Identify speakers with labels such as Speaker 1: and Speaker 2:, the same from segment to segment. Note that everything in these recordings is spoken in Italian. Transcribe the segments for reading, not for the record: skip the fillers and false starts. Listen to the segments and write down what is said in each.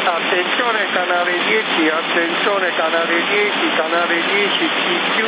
Speaker 1: Attenzione canale 10, attenzione canale 10, canale 10, CQ,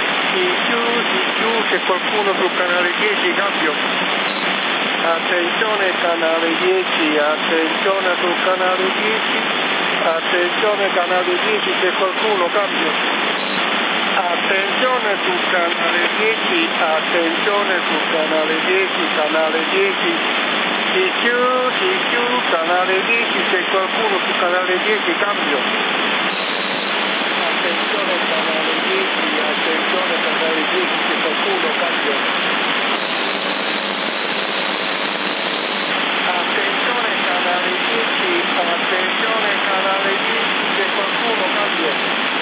Speaker 1: c'è qualcuno sul canale 10, cambio. Attenzione canale 10, attenzione sul canale 10, attenzione canale 10, c'è qualcuno, cambio. Attenzione sul canale 10, attenzione sul canale 10, canale 10, CQ, canale 10, c'è qualcuno sul canale 10, cambio. Attenzione canale 10, attenzione canale 10, c'è qualcuno, cambio. Attenzione canale 10, attenzione canale 10, c'è qualcuno, cambio.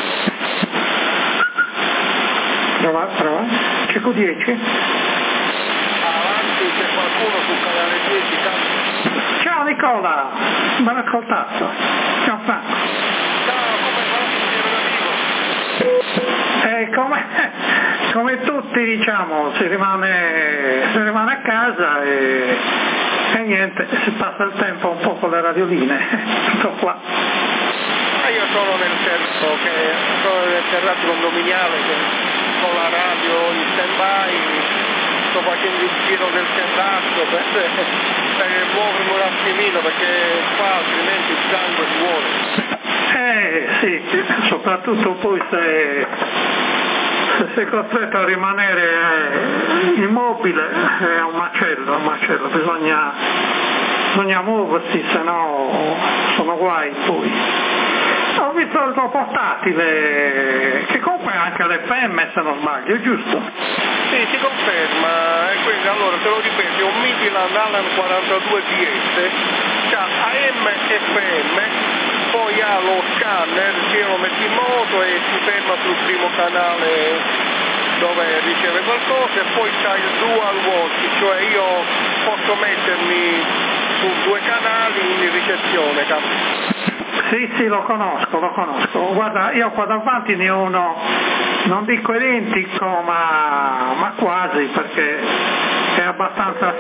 Speaker 2: Prova, CQ10.
Speaker 1: Avanti, c'è qualcuno sul canale 10, cambio.
Speaker 2: Ciao Nicola, ben ascoltato. Ciao Franco.
Speaker 1: Ciao, come va?
Speaker 2: Come tutti diciamo, si rimane a casa e niente, si passa il tempo un po' con le radioline, tutto qua.
Speaker 1: Io sono nel terrazzo condominiale che con la radio in stand-by, sto facendo il giro del terrazzo per muovermi un attimino perché qua altrimenti il sangue ci vuole.
Speaker 2: Sì, soprattutto poi se sei costretto a rimanere immobile è un macello, bisogna muoversi, se no sono guai poi. Ho visto il tuo portatile, che comunque anche l'FM se non sbaglio, giusto?
Speaker 1: Sì, si conferma, e quindi allora te lo ripeto, è un Midland Allen 42 DS, c'ha AM e FM, poi ha lo scanner, che lo metti in moto e si ferma sul primo canale dove riceve qualcosa, e poi c'ha il dual watch, cioè io posso mettermi su due canali in ricezione, capisci?
Speaker 2: Sì, lo conosco. Guarda, io qua davanti ne ho uno, non dico identico, ma quasi, perché è abbastanza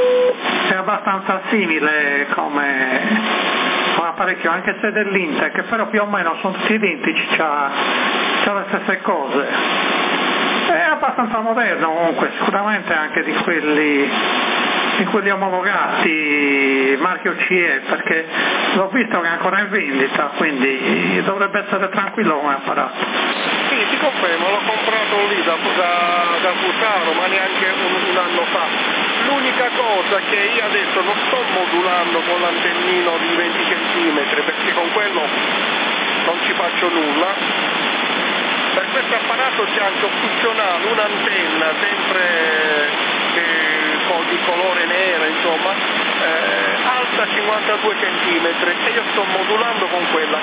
Speaker 2: simile come apparecchio, anche se dell'Inter, che però più o meno sono tutti identici, c'ha le stesse cose. È abbastanza moderno comunque, sicuramente anche di quelli omologati marchio CE, perché l'ho visto che è ancora in vendita, quindi dovrebbe essere tranquillo come apparato.
Speaker 1: Sì, ti confermo, l'ho comprato lì da Fusaro, ma neanche un anno fa. L'unica cosa che io adesso non sto modulando con l'antennino di 20 cm, perché con quello non ci faccio nulla. Per questo apparato c'è anche opzionale un'antenna sempre di colore nero, insomma, alta 52 cm, e io sto modulando con quella,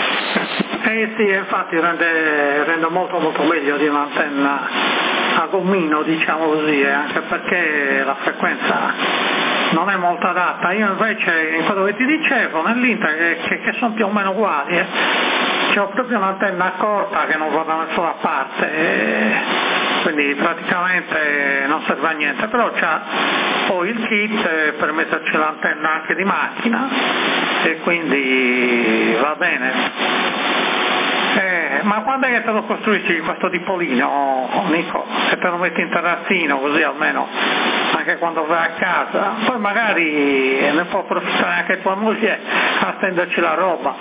Speaker 2: sì, infatti rende molto meglio di un'antenna a gommino, diciamo così, anche perché la frequenza non è molto adatta. Io invece, in quello che ti dicevo, nell'Inter, che sono più o meno uguali, c'ho proprio un'antenna corta che non va da nessuna parte, quindi praticamente non serve a niente, però c'ha poi il kit per metterci l'antenna anche di macchina, e quindi va bene. Ma quando è che te lo costruisci questo dipolino, Nico? E te lo metti in terrazzino, così almeno anche quando vai a casa, poi magari ne può approfittare anche tua moglie a stenderci la roba.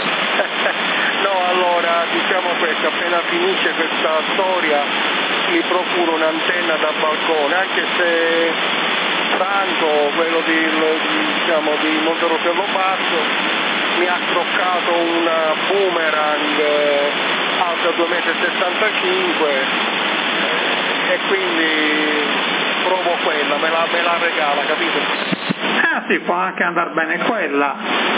Speaker 1: No, allora diciamo questo, appena finisce questa storia mi procuro un'antenna da balcone, anche se Franco, quello di Monterosello Basso, mi ha croccato una boomerang alta 2,65 m, e quindi provo quella, me la regala, capito?
Speaker 2: Sì, può anche andare bene quella,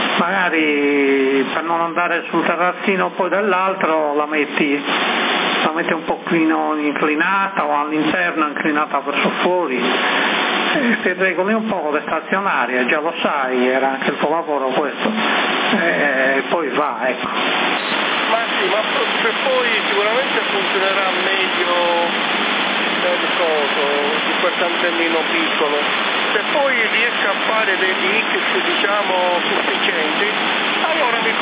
Speaker 2: magari per non andare sul terrazzino poi dell'altro la metti un pochino inclinata o all'interno inclinata verso fuori, ti regoli un po' le stazionarie, già lo sai, era anche il tuo lavoro questo, e poi va, ecco.
Speaker 1: Ma sì, ma poi sicuramente funzionerà meglio di questo antennino piccolo. Se poi riesco a fare degli X, diciamo, sufficienti, allora mi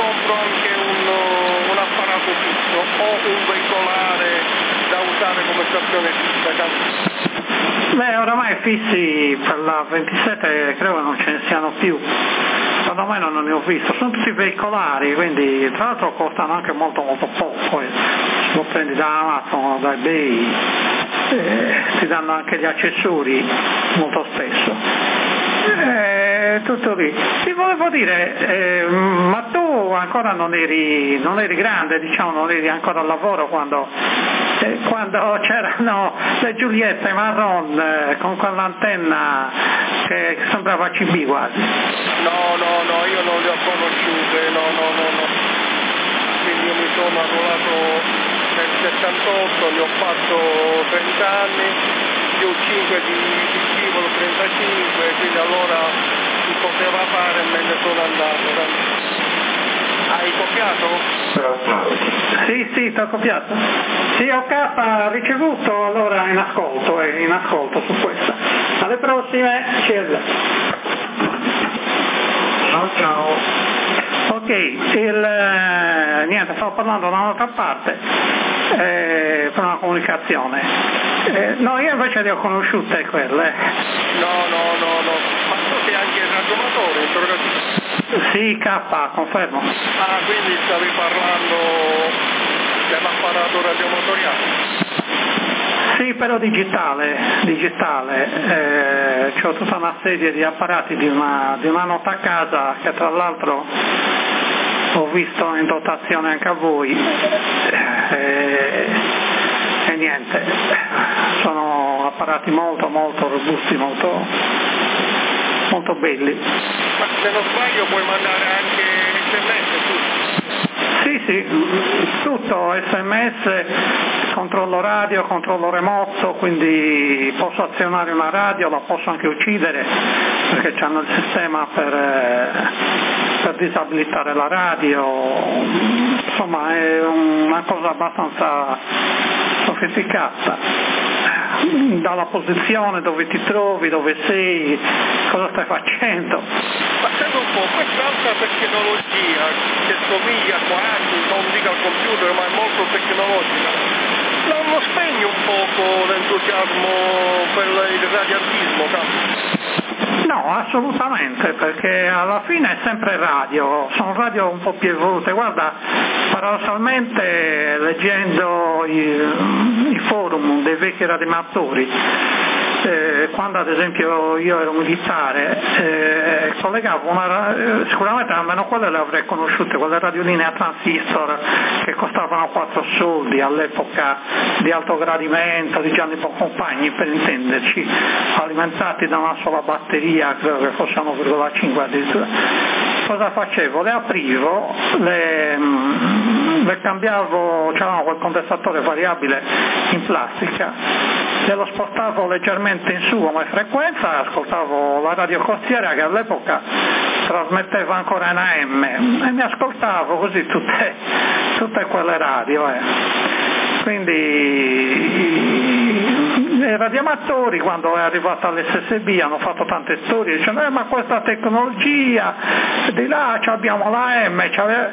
Speaker 1: postazione fissa?
Speaker 2: Beh, oramai fissi per la 27 credo che non ce ne siano più, quantomeno non ne ho visto, sono tutti veicolari, quindi tra l'altro costano anche molto molto poco, se lo prendi da Amazon o da eBay, ti danno anche gli accessori molto spesso. Tutto lì. Ti volevo dire, ma tu ancora non eri grande, diciamo, non eri ancora al lavoro quando c'erano le Giuliette marron con quell'antenna che sembrava CB quasi.
Speaker 1: No, io non le ho conosciute, no. Quindi io mi sono annullato nel 78, ne ho fatto 30 anni, più 5 di scivolo 35, quindi allora si poteva fare e me ne sono andato. Hai copiato?
Speaker 2: Sì, ti ho copiato. Sì, ho ricevuto, allora in ascolto su questa. Alle prossime, cheers. Ciao. Ok, niente, stavo parlando da un'altra parte, per una comunicazione. No, io invece le ho conosciute quelle.
Speaker 1: No, ma tu sei anche il radioamatore, interrogativo?
Speaker 2: Sì, K, confermo.
Speaker 1: Quindi stavi parlando dell'apparato radioamatoriale?
Speaker 2: Sì, però digitale. C'ho tutta una serie di apparati di una nota a casa che tra l'altro ho visto in dotazione anche a voi e niente, sono apparati molto robusti, molto belli.
Speaker 1: Ma se non sbaglio puoi mandare anche SMS tu?
Speaker 2: Sì, tutto, SMS, controllo radio, controllo remoto, quindi posso azionare una radio, la posso anche uccidere perché hanno il sistema per disabilitare la radio, insomma è una cosa abbastanza sofisticata. Dalla posizione, dove ti trovi, dove sei, cosa stai facendo.
Speaker 1: Ma senti un po', quest'altra tecnologia che somiglia quasi, non dico al computer, ma è molto tecnologica, non spegni un poco l'entusiasmo per il radiantismo, capo?
Speaker 2: No, assolutamente, perché alla fine è sempre radio, sono radio un po' più evolute. Guarda, paradossalmente leggendo i forum dei vecchi radioamatori, quando ad esempio io ero militare, collegavo sicuramente almeno quelle le avrei conosciute, quelle radioline a transistor che costavano 4 soldi all'epoca di alto gradimento di Gianni Boncompagni, per intenderci, alimentati da una sola batteria, credo che fosse 1,5 addirittura. Cosa facevo? Le aprivo, le cambiavo, c'era quel condensatore variabile in plastica, glielo spostavo leggermente in su come frequenza, ascoltavo la radio costiera che all'epoca trasmetteva ancora in AM e mi ascoltavo così tutte quelle radio. Quindi i radioamatori, quando è arrivata l'SSB, hanno fatto tante storie dicendo ma questa tecnologia di là abbiamo la M,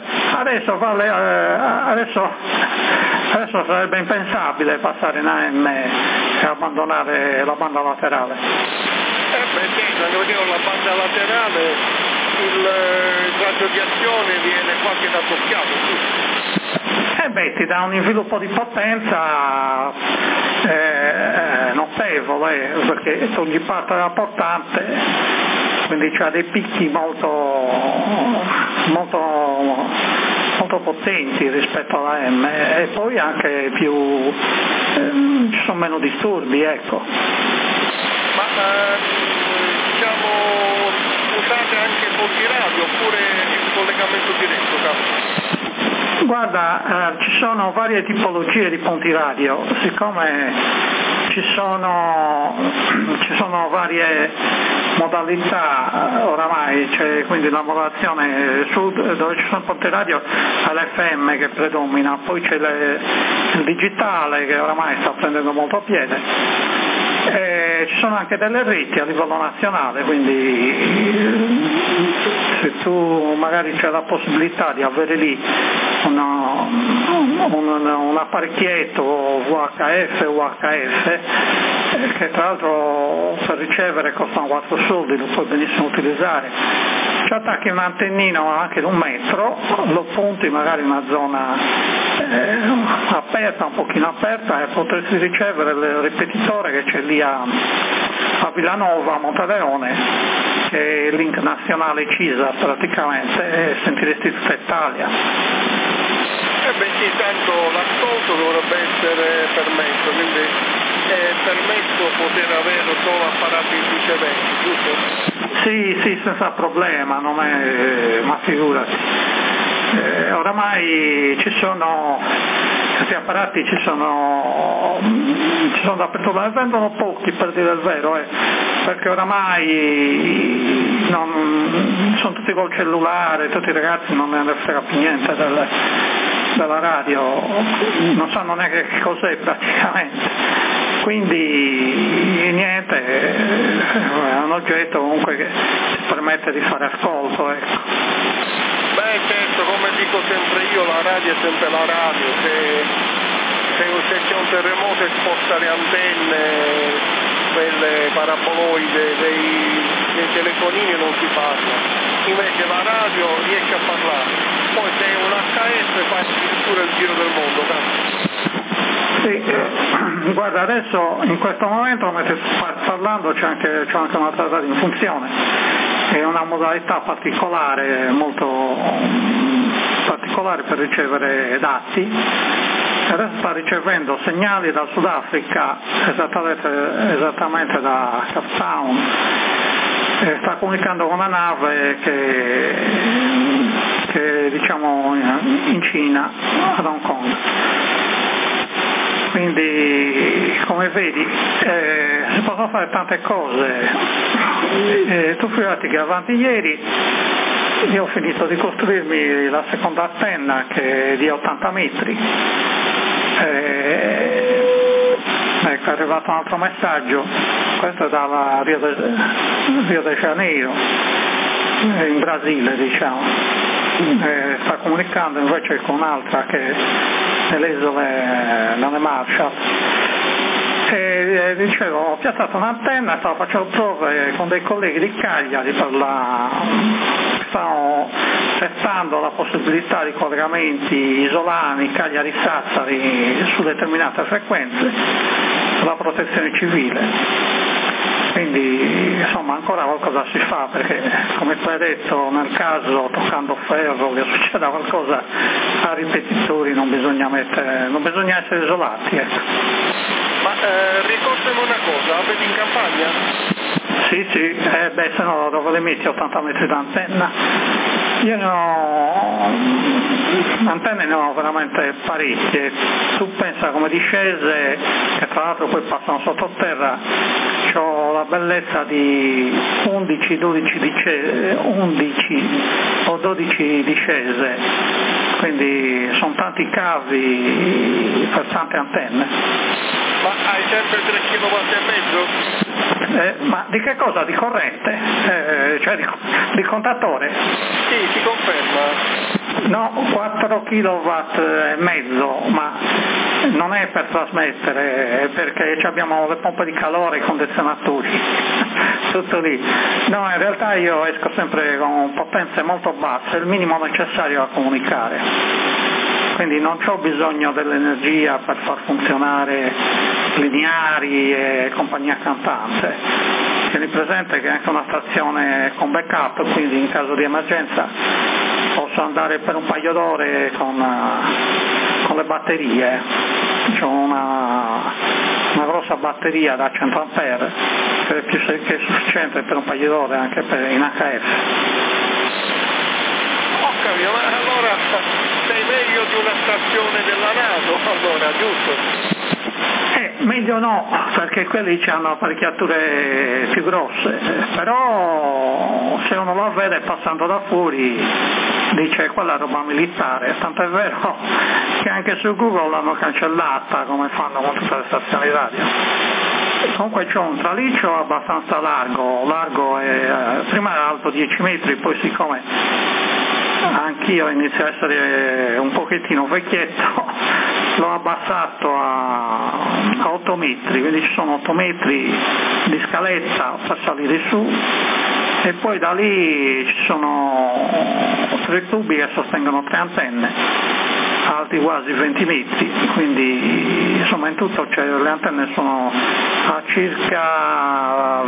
Speaker 2: adesso sarebbe impensabile passare in AM e abbandonare la banda laterale.
Speaker 1: Sì, quando vedevo la banda laterale il raggio di azione viene quasi raddoppiato.
Speaker 2: Ti dà un sviluppo di potenza notevole, perché ogni parte era portante, quindi c'ha dei picchi molto potenti rispetto alla M e poi anche più ci sono meno disturbi, ecco.
Speaker 1: Ma diciamo usate anche ponti radio oppure il collegamento diretto, capo?
Speaker 2: Guarda, ci sono varie tipologie di ponti radio, siccome ci sono varie modalità oramai, c'è quindi la modulazione sud dove ci sono ponti radio all'FM che predomina, poi c'è il digitale che oramai sta prendendo molto piede. Ci sono anche delle reti a livello nazionale, quindi se tu magari c'è la possibilità di avere lì un apparecchietto VHF che tra l'altro per ricevere costano 4 soldi, lo puoi benissimo utilizzare. Ci attacchi un antennino anche di 1 metro, lo punti magari in una zona aperta, un pochino aperta, e potresti ricevere il ripetitore che c'è lì a Villanova, a Montaderone, che è il link nazionale CISA praticamente, e sentiresti tutta Italia.
Speaker 1: Sì, tanto l'ascolto dovrebbe essere permesso, quindi è permesso poter avere solo apparati riceventi, giusto?
Speaker 2: Sì, senza problema, non è, ma figurati. Oramai ci sono, questi apparati ci sono dappertutto, ma ne vendono pochi per dire il vero, perché oramai sono tutti col cellulare, tutti i ragazzi non ne frega più niente della radio, non sanno neanche che cos'è praticamente, quindi niente, è un oggetto comunque che ci permette di fare ascolto, ecco.
Speaker 1: Beh certo, come dico sempre io, la radio è sempre la radio, se c'è un terremoto e sposta le antenne, quelle paraboloide dei telefonini non si parla, invece la radio riesce a parlare. Poi se un HS fa addirittura il giro del mondo,
Speaker 2: Sì, guarda, adesso in questo momento mentre sto parlando c'è anche un'altra radio in funzione, è una modalità particolare, molto particolare per ricevere dati. Adesso sta ricevendo segnali dal Sudafrica, esattamente da Cape Town, sta comunicando con una nave che diciamo in Cina, ad Hong Kong. Quindi come vedi si possono fare tante cose. Tu figurati che avanti ieri io ho finito di costruirmi la seconda antenna che è di 80 metri. Ecco, è arrivato un altro messaggio, questo è dalla Rio de Janeiro, in Brasile diciamo, sta comunicando invece con un'altra che è nelle isole Marshall, e dicevo, ho piazzato un'antenna, stavo facendo prove con dei colleghi di Cagliari stavano testando la possibilità di collegamenti isolani Cagliari-Sassari su determinate frequenze sulla protezione civile. Quindi insomma ancora qualcosa si fa, perché come tu hai detto, nel caso toccando ferro che succeda qualcosa a ripetitori non bisogna essere isolati, ecco.
Speaker 1: Ma ricordami una cosa, abiti in campagna?
Speaker 2: Sì, se no dove le metti 80 metri d'antenna? Io antenne ne ho veramente parecchie, tu pensa come discese, che tra l'altro poi passano sottoterra, ho la bellezza di 11 o 12 discese, quindi sono tanti cavi per tante antenne.
Speaker 1: Ma hai sempre 3 kW e mezzo?
Speaker 2: Ma di che cosa? Di corrente? Cioè di contatore?
Speaker 1: Sì, si conferma.
Speaker 2: No, 4 kW e mezzo, ma non è per trasmettere, è perché abbiamo le pompe di calore, i condizionatori, tutto lì. No, in realtà io esco sempre con potenze molto basse, il minimo necessario a comunicare. Quindi non ho bisogno dell'energia per far funzionare lineari e compagnia cantante. Tieni presente che è anche una stazione con backup, quindi in caso di emergenza posso andare per un paio d'ore con le batterie. C'ho una grossa batteria da 100 ampere che è sufficiente per un paio d'ore anche in HF.
Speaker 1: Ho capito, ma allora sei meglio di una stazione della NATO, allora, giusto?
Speaker 2: Meglio no, perché quelli hanno apparecchiature più grosse, però se uno lo vede passando da fuori dice quella è roba militare, tanto è vero che anche su Google l'hanno cancellata come fanno con tutte le stazioni radio. Comunque c'ho un traliccio abbastanza largo è, prima era alto 10 metri, poi siccome anch'io inizio a essere un pochettino vecchietto, l'ho abbassato a 8 metri, quindi ci sono 8 metri di scaletta per salire su, e poi da lì ci sono 3 tubi che sostengono 3 antenne alti quasi 20 metri, quindi insomma in tutto le antenne sono a circa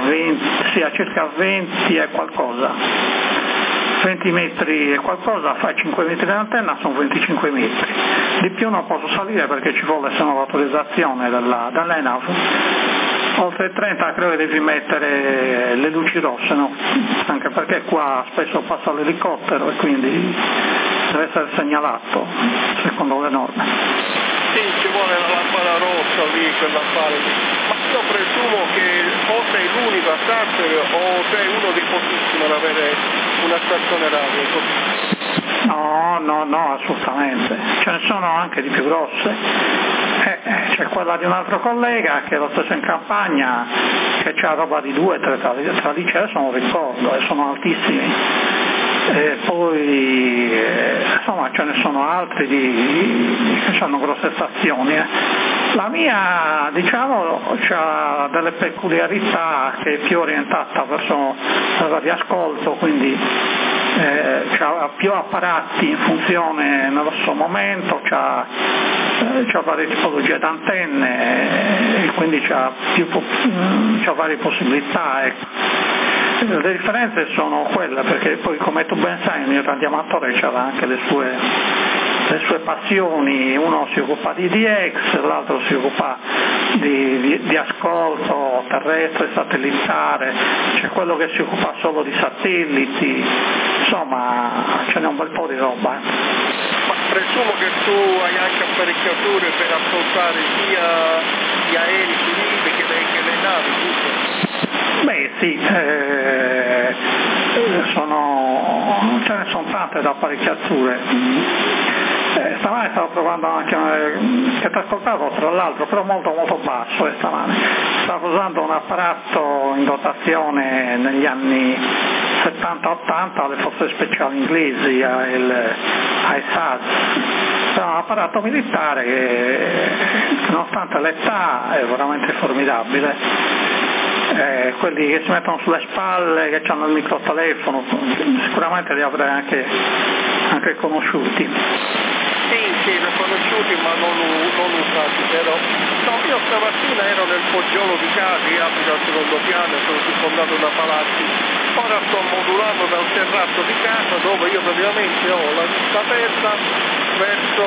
Speaker 2: 20 e qualcosa, 20 metri e qualcosa, fai 5 metri di antenna, sono 25 metri, di più non posso salire perché ci vuole se no l'autorizzazione dall'ENAV. Oltre 30 credo che devi mettere le luci rosse, no? Anche perché qua spesso passa l'elicottero e quindi deve essere segnalato secondo le norme.
Speaker 1: Sì, ci vuole la lampada rossa lì, quell'affare lì. Ma io presumo che o sei l'unico a Sassari o sei uno dei pochissimi ad avere una stazione radio.
Speaker 2: No, assolutamente. Ce ne sono anche di più grosse. C'è quella di un altro collega che è lo stesso in campagna, che c'ha roba di 2-3 tralicci, adesso non ricordo, e sono altissimi. E poi insomma ce ne sono altri che hanno grosse stazioni. La mia diciamo ha delle peculiarità, che è più orientata verso la radioascolto, quindi ha più apparati in funzione nello stesso momento, c'ha varie tipologie d'antenne e quindi c'ha varie possibilità, ecco. Le differenze sono quelle, perché poi come tu ben sai il mio radioamatore c'aveva anche le sue passioni, uno si occupa di DX, l'altro si occupa di ascolto terrestre, satellitare, c'è quello che si occupa solo di satelliti, insomma ce n'è un bel po' di roba.
Speaker 1: Ma presumo che tu hai anche apparecchiature per ascoltare sia gli aerei civili che le navi, giusto?
Speaker 2: Beh sì, ce ne sono tante da apparecchiature. Stamane stavo provando anche, che ti ascoltavo tra l'altro, però molto molto basso stamane. Stavo usando un apparato in dotazione negli anni 70-80 alle forze speciali inglesi, ai SAS. È un apparato militare che nonostante l'età è veramente formidabile. Quelli che si mettono sulle spalle, che hanno il microtelefono, sicuramente li avrei anche conosciuti.
Speaker 1: Sì, li ho conosciuti ma non usati però. No, io stamattina ero nel poggiolo di casa, io abito al secondo piano e sono circondato da palazzi. Ora sto modulando dal terrazzo di casa dove io praticamente ho la vista aperta verso,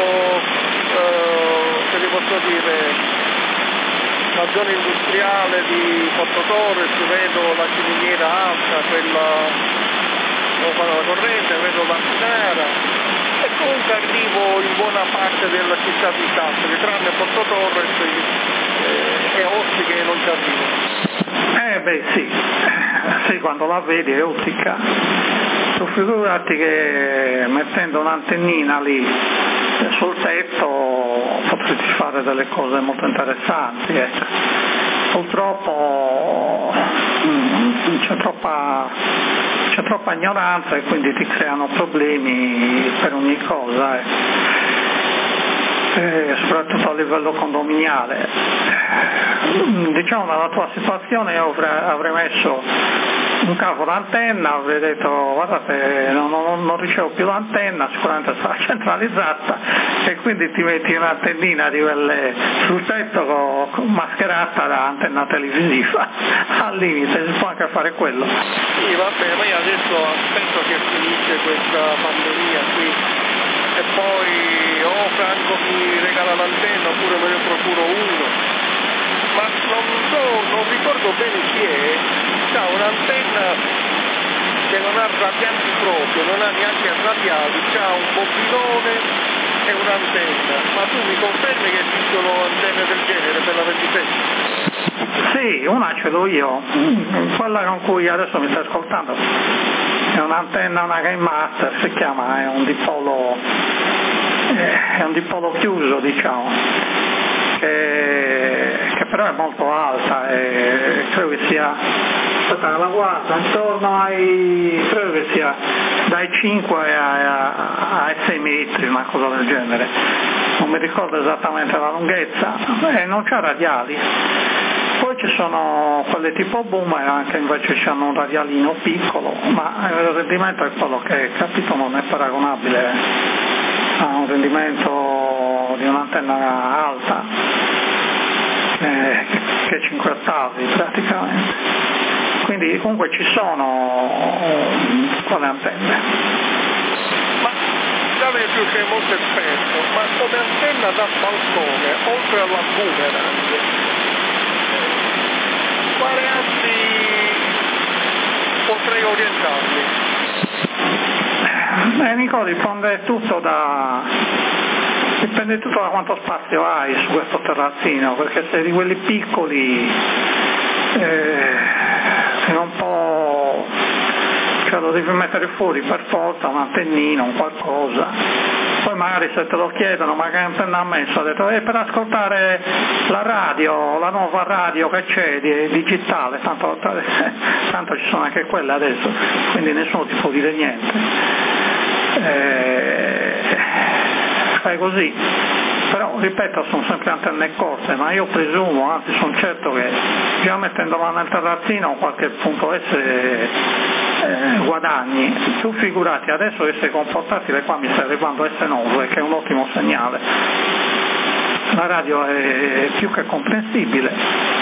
Speaker 1: che vi posso dire, la zona industriale di Porto Torres, vedo la ciminiera alta, quella dove fa la corrente, vedo la Finara e comunque arrivo in buona parte della città di Sassari, tranne Porto Torres e Ossi che non ci arrivo.
Speaker 2: Beh sì, quando la vedi è ottica. Tu figurati che mettendo un'antennina lì sul tetto potresti fare delle cose molto interessanti, ecco. Purtroppo c'è troppa ignoranza e quindi ti creano problemi per ogni cosa, soprattutto a livello condominiale. Diciamo nella tua situazione io avrei messo un cavo d'antenna, avrei detto guardate non ricevo più l'antenna, sicuramente sarà centralizzata e quindi ti metti un'antennina di quelle sul tetto mascherata da antenna televisiva, al limite si può anche fare quello.
Speaker 1: Sì, vabbè, ma io adesso aspetto che finisce questa pandemia qui e poi o Franco mi regala l'antenna oppure me ne procuro uno. Ma non ricordo bene chi è, c'ha un'antenna che non ha radianti proprio, non ha neanche radiali, c'ha un bobinone e un'antenna. Ma tu mi confermi che esistono antenne del genere per la 27?
Speaker 2: Sì, una ce l'ho io, quella con cui adesso mi stai ascoltando è un'antenna, una Game Master si chiama, è un dipolo chiuso diciamo. Che però è molto alta e credo che sia, aspetta la guarda, intorno credo che sia dai 5 a 6 metri, una cosa del genere, non mi ricordo esattamente la lunghezza, e non c'ha radiali. Poi ci sono quelle tipo Boomerang che invece hanno un radialino piccolo, ma il rendimento è quello che è, capito, non è paragonabile a un rendimento di un'antenna alta, che è 5 ottavi praticamente. Quindi comunque ci sono quelle antenne.
Speaker 1: Ma Davide più che è molto esperto, ma come antenna da balcone, oltre alla Boomerang, quale altri potrei orientarmi?
Speaker 2: Nico, dipende tutto da quanto spazio hai su questo terrazzino, perché se di quelli piccoli sei un po', cioè lo devi mettere fuori per forza, un antennino, un qualcosa. Poi magari se te lo chiedono, ma che antenna ha messo? Ha detto per ascoltare la radio, la nuova radio che c'è digitale, tanto ci sono anche quelle adesso, quindi nessuno ti può dire niente. Fai così, però ripeto, sono sempre antenne corte, ma io presumo, anzi sono certo che già mettendola nel terrazzino qualche punto S guadagni. Tu figurati, adesso S comportatile qua mi sta arrivando S9, che è un ottimo segnale, la radio è più che comprensibile,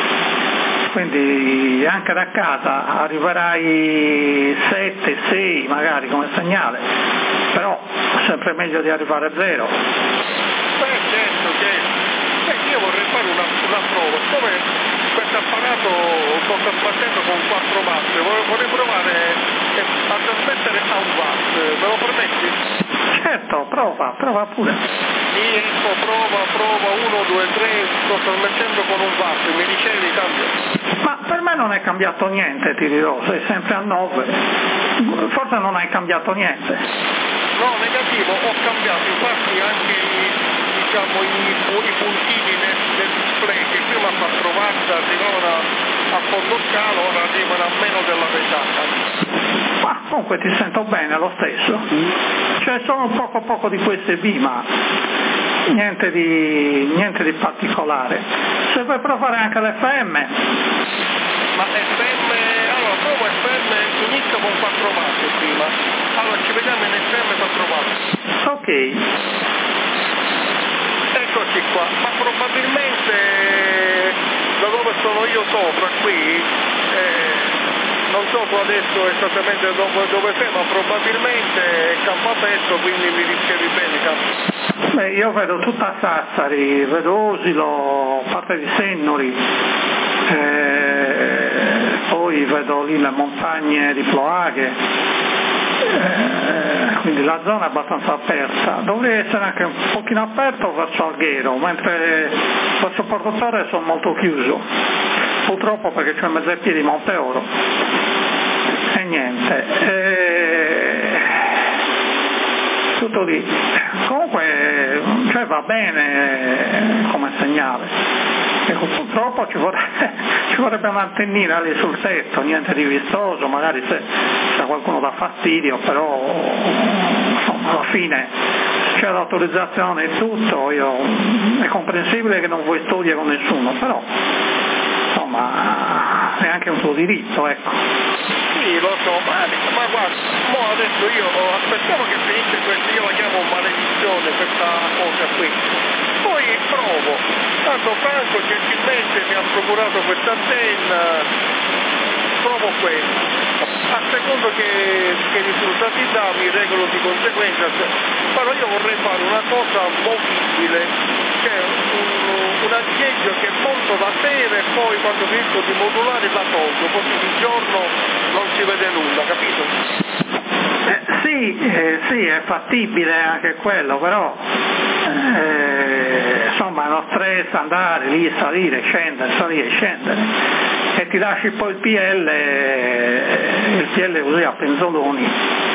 Speaker 2: quindi anche da casa arriverai 7, 6 magari come segnale, però sempre meglio di arrivare a 0.
Speaker 1: Certo che io vorrei fare una prova, come questo apparato sto trasmettendo con 4 watt, vorrei provare a trasmettere a 1 watt, me lo permetti?
Speaker 2: Certo, prova pure.
Speaker 1: Ecco, prova, 1, 2, 3, sto trasmettendo con 1 watt, mi ricevi, cambio?
Speaker 2: Ma per me non è cambiato niente, ti dirò, sei sempre a 9, forse non hai cambiato niente.
Speaker 1: No, negativo, ho cambiato, infatti anche i puntini nel display che prima a 4 watt arrivavano a fondo scala, ora arrivano a meno della metà.
Speaker 2: Ma comunque ti sento bene lo stesso, cioè sono poco di USB, ma niente di particolare. Se vuoi provare anche l'FM.
Speaker 1: Ma FM, allora provo FM, inizio con 4 watt prima, allora ci vediamo in FM 4 watt.
Speaker 2: Ok.
Speaker 1: Eccoci qua, ma probabilmente da dove sono io sopra qui, non so tu adesso esattamente dove sei, ma probabilmente è campo aperto, quindi mi ricevi bene, campo.
Speaker 2: Beh, io vedo tutta Sassari, vedo Osilo, parte di Sennori, poi vedo lì le montagne di Ploaghe, quindi la zona è abbastanza aperta, dovrei essere anche un pochino aperto verso Alghero, mentre verso Porto Torre sono molto chiuso, purtroppo perché c'è mezzo ai piedi Monte Oro e niente, tutto lì. Comunque cioè, va bene come segnale, ecco, purtroppo ci vorrebbe un'antennina lì sul tetto, niente di vistoso, magari se qualcuno dà fastidio, però insomma, alla fine c'è l'autorizzazione e tutto, è comprensibile che non vuoi studiare con nessuno, però insomma è anche un tuo diritto, ecco.
Speaker 1: Sì, lo so, ma guarda, adesso io aspettavo che finisse questa, io la chiamo maledizione questa cosa qui, poi provo, tanto Franco gentilmente mi ha procurato questa antenna, provo questo, a secondo che risultati dà mi regolo di conseguenza, però io vorrei fare una cosa movibile, cioè un aggeggio che monto da sera e poi quando finisco di modulare la tolgo, così di giorno non si vede nulla, capito?
Speaker 2: Sì, è fattibile anche quello, però insomma è uno stress andare lì, salire, scendere e ti lasci poi il PL così a penzoloni.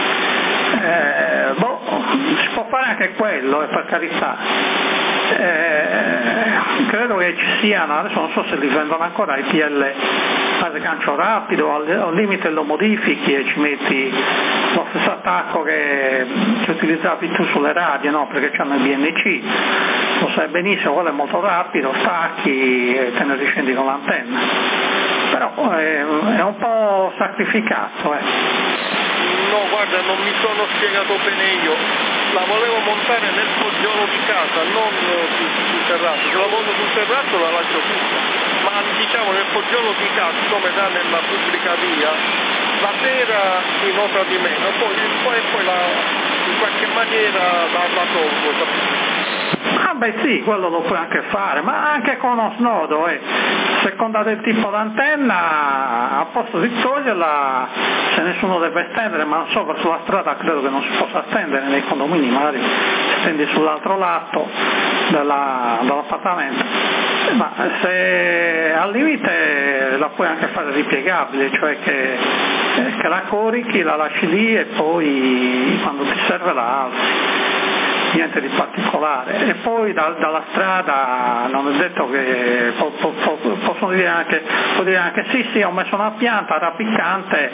Speaker 2: Si può fare anche quello, per carità. Credo che ci siano, adesso non so se li vendono ancora i PL fai gancio rapido, al limite lo modifichi e ci metti lo stesso attacco che utilizzavi tu sulle radio, no? Perché c'hanno il BNC, lo sai benissimo, quello è molto rapido, stacchi e te ne riscendi con l'antenna, però è un po' sacrificato.
Speaker 1: No, guarda, non mi sono spiegato bene io, la volevo montare nel poggiolo di casa, non sul terrazzo, se la monto sul terrazzo la lascio tutta, ma diciamo nel poggiolo di casa, come da nella pubblica via, la sera si nota di meno, poi in qualche maniera la tolgo, capito?
Speaker 2: Ah beh sì, quello lo puoi anche fare, ma anche con uno snodo, seconda del tipo d'antenna, a posto di toglierla, se nessuno deve stendere, ma non so, verso la strada credo che non si possa stendere nei condomini, magari stendi sull'altro lato dell'appartamento, ma se al limite la puoi anche fare ripiegabile, cioè che la corichi, la lasci lì e poi quando ti serve la alzi. Niente di particolare, e poi dalla strada non è detto che possono dire anche, può dire anche sì ho messo una pianta rapiccante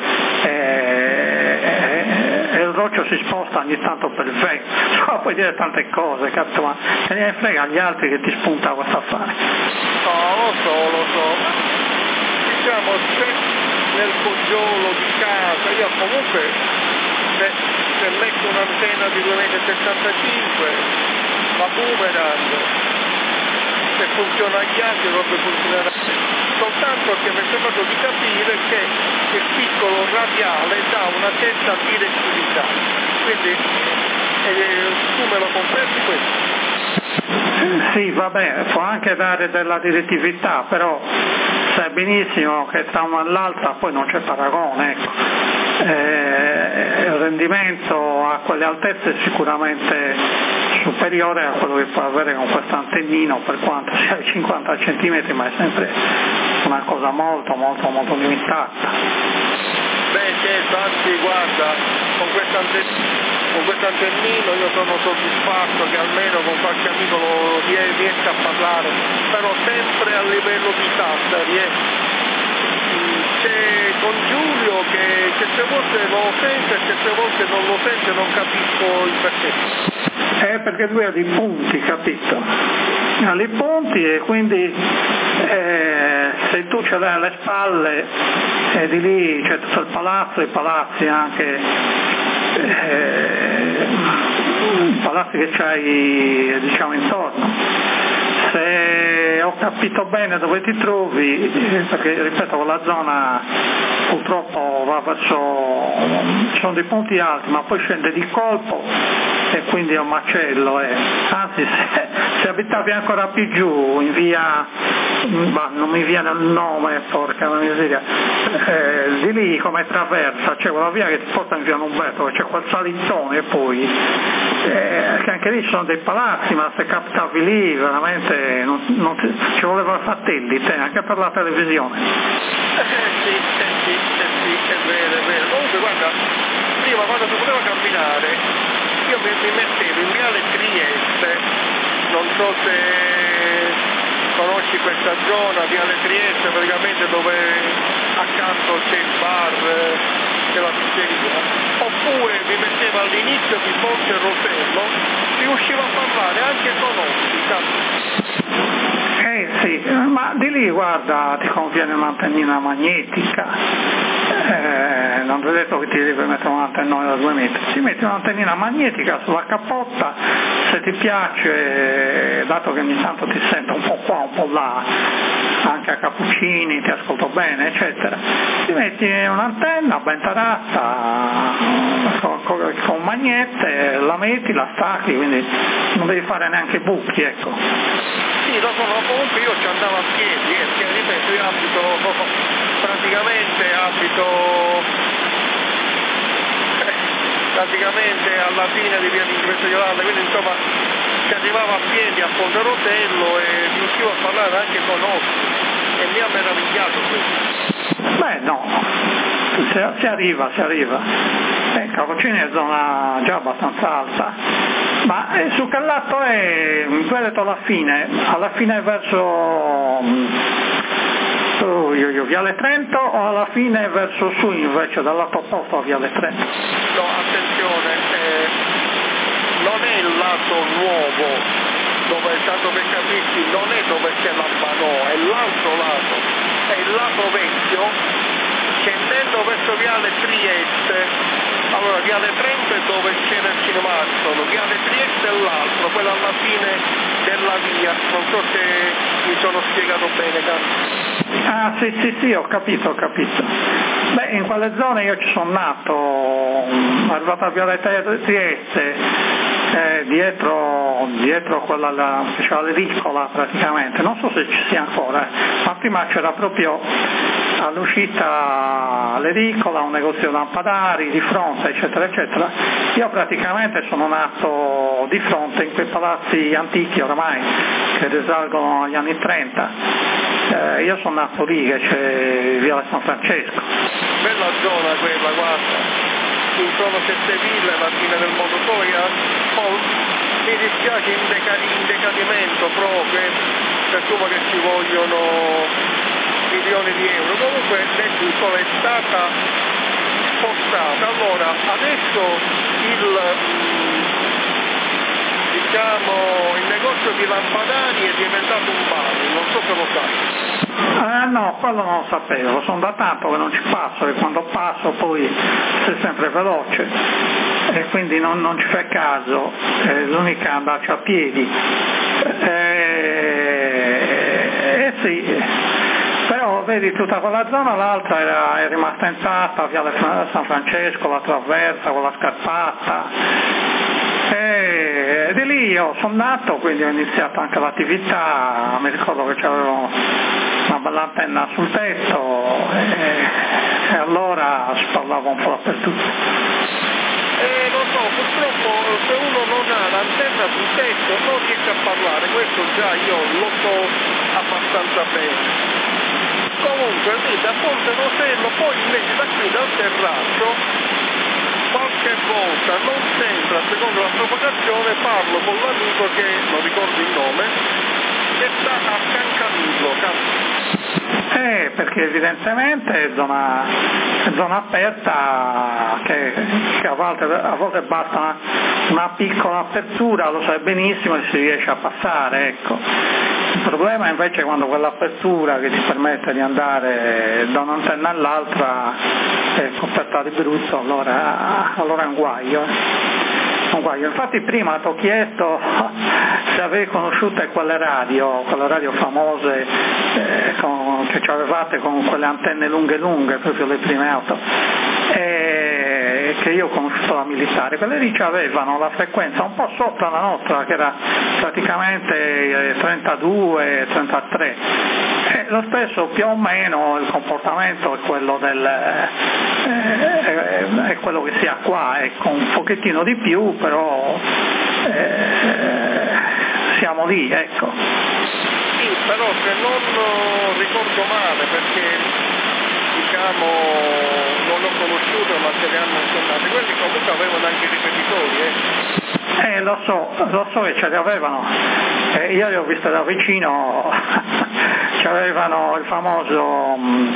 Speaker 2: e il roccio si sposta ogni tanto per il vento, puoi dire tante cose, capito? Ma che ne frega agli altri che ti spunta questo affare.
Speaker 1: No, lo so, diciamo se nel poggiolo di casa io comunque se metto un'antenna di 2,75 m, la boomerang, se funziona agli altri dovrebbe funzionare, soltanto che mi è sembrato di capire che il piccolo radiale dà una certa direttività, quindi tu me lo confermi questo?
Speaker 2: Sì, vabbè, può anche dare della direttività, però sai benissimo che tra una e l'altra poi non c'è paragone, ecco. Il rendimento a quelle altezze è sicuramente superiore a quello che puoi avere con questo antennino, per quanto sia di 50 cm, ma è sempre una cosa molto limitata.
Speaker 1: Beh certo, anzi guarda, con questo antennino io sono soddisfatto che almeno con qualche amico riesca a parlare, però sempre a livello di tassari. C'è con Giulio che certe volte lo sente e certe volte non lo sente, non capisco il perché.
Speaker 2: Perché lui ha dei punti, capito? Ha dei punti e quindi se tu ce l'hai alle spalle e di lì c'è tutto il palazzo, i palazzi anche, i palazzi che c'hai diciamo intorno. Se ho capito bene dove ti trovi, perché ripeto quella zona purtroppo va verso, ci sono dei punti alti ma poi scende di colpo e quindi è un macello, anzi se abitavi ancora più giù in via, non mi viene il nome, porca la miseria, di lì come traversa, c'è quella via che ti porta in via Umberto, c'è quel salittone e poi che anche lì ci sono dei palazzi, ma se capitavi lì veramente ci voleva satellite anche per la televisione.
Speaker 1: Sì, è vero. Comunque guarda, prima quando si poteva camminare io mi mettevo in viale Trieste, non so se conosci questa zona, viale Trieste praticamente dove accanto c'è il bar, c'è la pizzeria, oppure mi mettevo all'inizio di Ponte Rosello, riuscivo a parlare anche con Ossi.
Speaker 2: Sì, ma di lì guarda ti conviene un'antennina magnetica, non ti ho detto che ti devi mettere un'antennina da 2 metri, ti metti un'antennina magnetica sulla cappotta, se ti piace, dato che ogni tanto ti sento un po' qua, un po' là, anche a cappuccini, ti ascolto bene, eccetera, ti metti un'antenna ben tarata con magnete, la metti, la stacchi, quindi non devi fare neanche buchi, ecco.
Speaker 1: Sì, lo sono, comunque io ci andavo a piedi, perché ripeto, io praticamente alla fine di via di Ingresso Iolanda, quindi insomma ci arrivavo a piedi a Ponte Rosello e riuscivo a parlare anche con Ossi e mi ha meravigliato questo.
Speaker 2: Beh no, si arriva. Cappuccini è zona già abbastanza alta, ma su che lato è? Tu hai detto alla fine verso Viale Trento o alla fine verso su invece dal lato opposto a Viale Trento?
Speaker 1: No, attenzione, non è il lato nuovo dove è stato, per capirsi, non è dove c'è la Banò, è l'altro lato, è il lato vecchio scendendo verso Viale Trieste. Allora, Viale Trento è dove c'era il cinema Hudson, Viale Trieste è l'altro, quello alla fine della via, non so se mi sono spiegato bene, Carlo.
Speaker 2: Ah sì, ho capito. Beh, in quelle zone io ci sono nato, arrivato a Viale Trieste, dietro quella che c'era l'edicola praticamente, non so se ci sia ancora, ma prima c'era proprio all'uscita l'edicola, un negozio di lampadari di fronte, eccetera. Io praticamente sono nato di fronte in quei palazzi antichi oramai che risalgono agli anni 30. Io sono nato lì, che c'è Viale San Francesco.
Speaker 1: Bella zona quella, guarda, ci sono 7 ville alla fine del mondo, solo che mi dispiace in decadimento proprio, presumo che ci vogliono milioni di euro. Comunque l'edicola è stata spostata, allora adesso il negozio di lampadari è diventato un bar, non so se lo sai.
Speaker 2: No, quello non lo sapevo, sono da tanto che non ci passo e quando passo poi sei sempre veloce e quindi non ci fai caso, l'unica è andarci a piedi. Sì, però vedi tutta quella zona, l'altra è rimasta intatta, Viale San Francesco, la traversa con la scarpata. E di lì io sono nato, quindi ho iniziato anche l'attività, mi ricordo che c'avevo una bella antenna sul tetto e allora si parlava un po' dappertutto.
Speaker 1: Lo so, purtroppo se uno non ha l'antenna sul tetto non riesce a parlare, questo già io lo so abbastanza bene. Comunque lì da Ponte Nosello, poi invece da qui dal terrazzo, qualche volta, non sempre, a seconda della propagazione, parlo con l'amico che, non ricordo il nome, che sta a Cancamillo.
Speaker 2: Perché evidentemente è zona aperta che a volte basta una piccola apertura, lo sai benissimo, e si riesce a passare, ecco. Il problema è invece quando quell'apertura che ti permette di andare da un'antenna all'altra è coperta di brutto, allora è un guaio. Infatti prima ti ho chiesto se avevi conosciuto quelle radio famose che avevate con quelle antenne lunghe, proprio le prime auto, che io ho conosciuto la militare. Quelle lì avevano la frequenza un po' sopra la nostra, che era praticamente 32, 33. Lo stesso più o meno il comportamento è quello è quello che si ha qua, ecco, un pochettino di più, però siamo lì, ecco.
Speaker 1: Sì, però se non ricordo male, perché diciamo non ho conosciuto ma se ne hanno insegnato, quelli comunque avevano anche i ripetitori,
Speaker 2: Lo so che ce li avevano, io li ho visti da vicino, c'avevano il famoso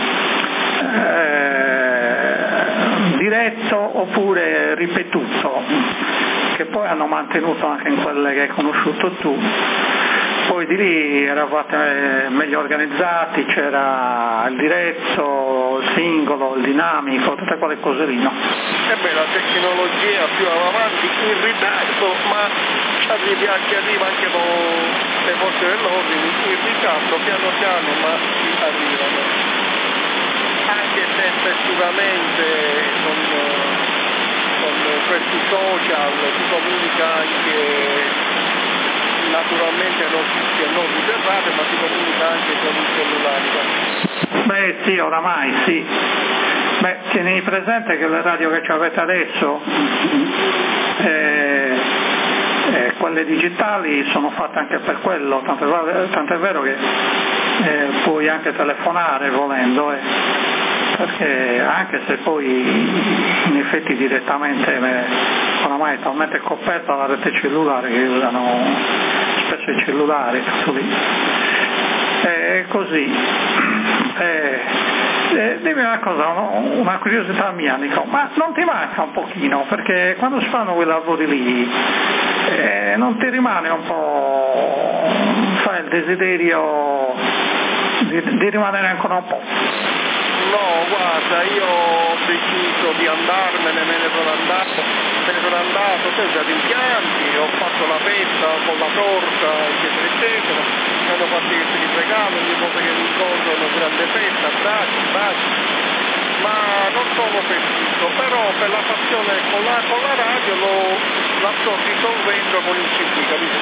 Speaker 2: diretto oppure ripetuto, che poi hanno mantenuto anche in quelle che hai conosciuto tu. Poi di lì eravate meglio organizzati, c'era il diretto, il singolo, il dinamico, tutte quelle cose lì, no?
Speaker 1: La tecnologia più avanti, in ritardo, ma ci arriva anche con le forze dell'ordine, in ritardo, piano, ma ci arrivano. Anche se effettivamente con questi social si comunica anche, naturalmente non riservate, ma si comunica anche con i cellulari.
Speaker 2: Beh sì, oramai sì. Beh, tieni presente che le radio che avete adesso, quelle digitali sono fatte anche per quello, tanto è vero che puoi anche telefonare volendo, perché anche se poi in effetti direttamente oramai è talmente coperta la rete cellulare che usano spesso i cellulari, tutto lì. È così. Dimmi una cosa, una curiosità mia, Nico, ma non ti manca un pochino, perché quando si fanno quei lavori lì non ti rimane un po', sai, il desiderio di rimanere ancora un po'?
Speaker 1: No, guarda, io ho deciso di andarmene, me ne sono andato senza rimpianti, ho fatto la festa con la torta, eccetera, eccetera, mi hanno fatto il regalo, ogni volta che mi incontrano grande festa, baci, ma non sono pentito, però per la passione con la radio la sto risolvendo con il CD, capito?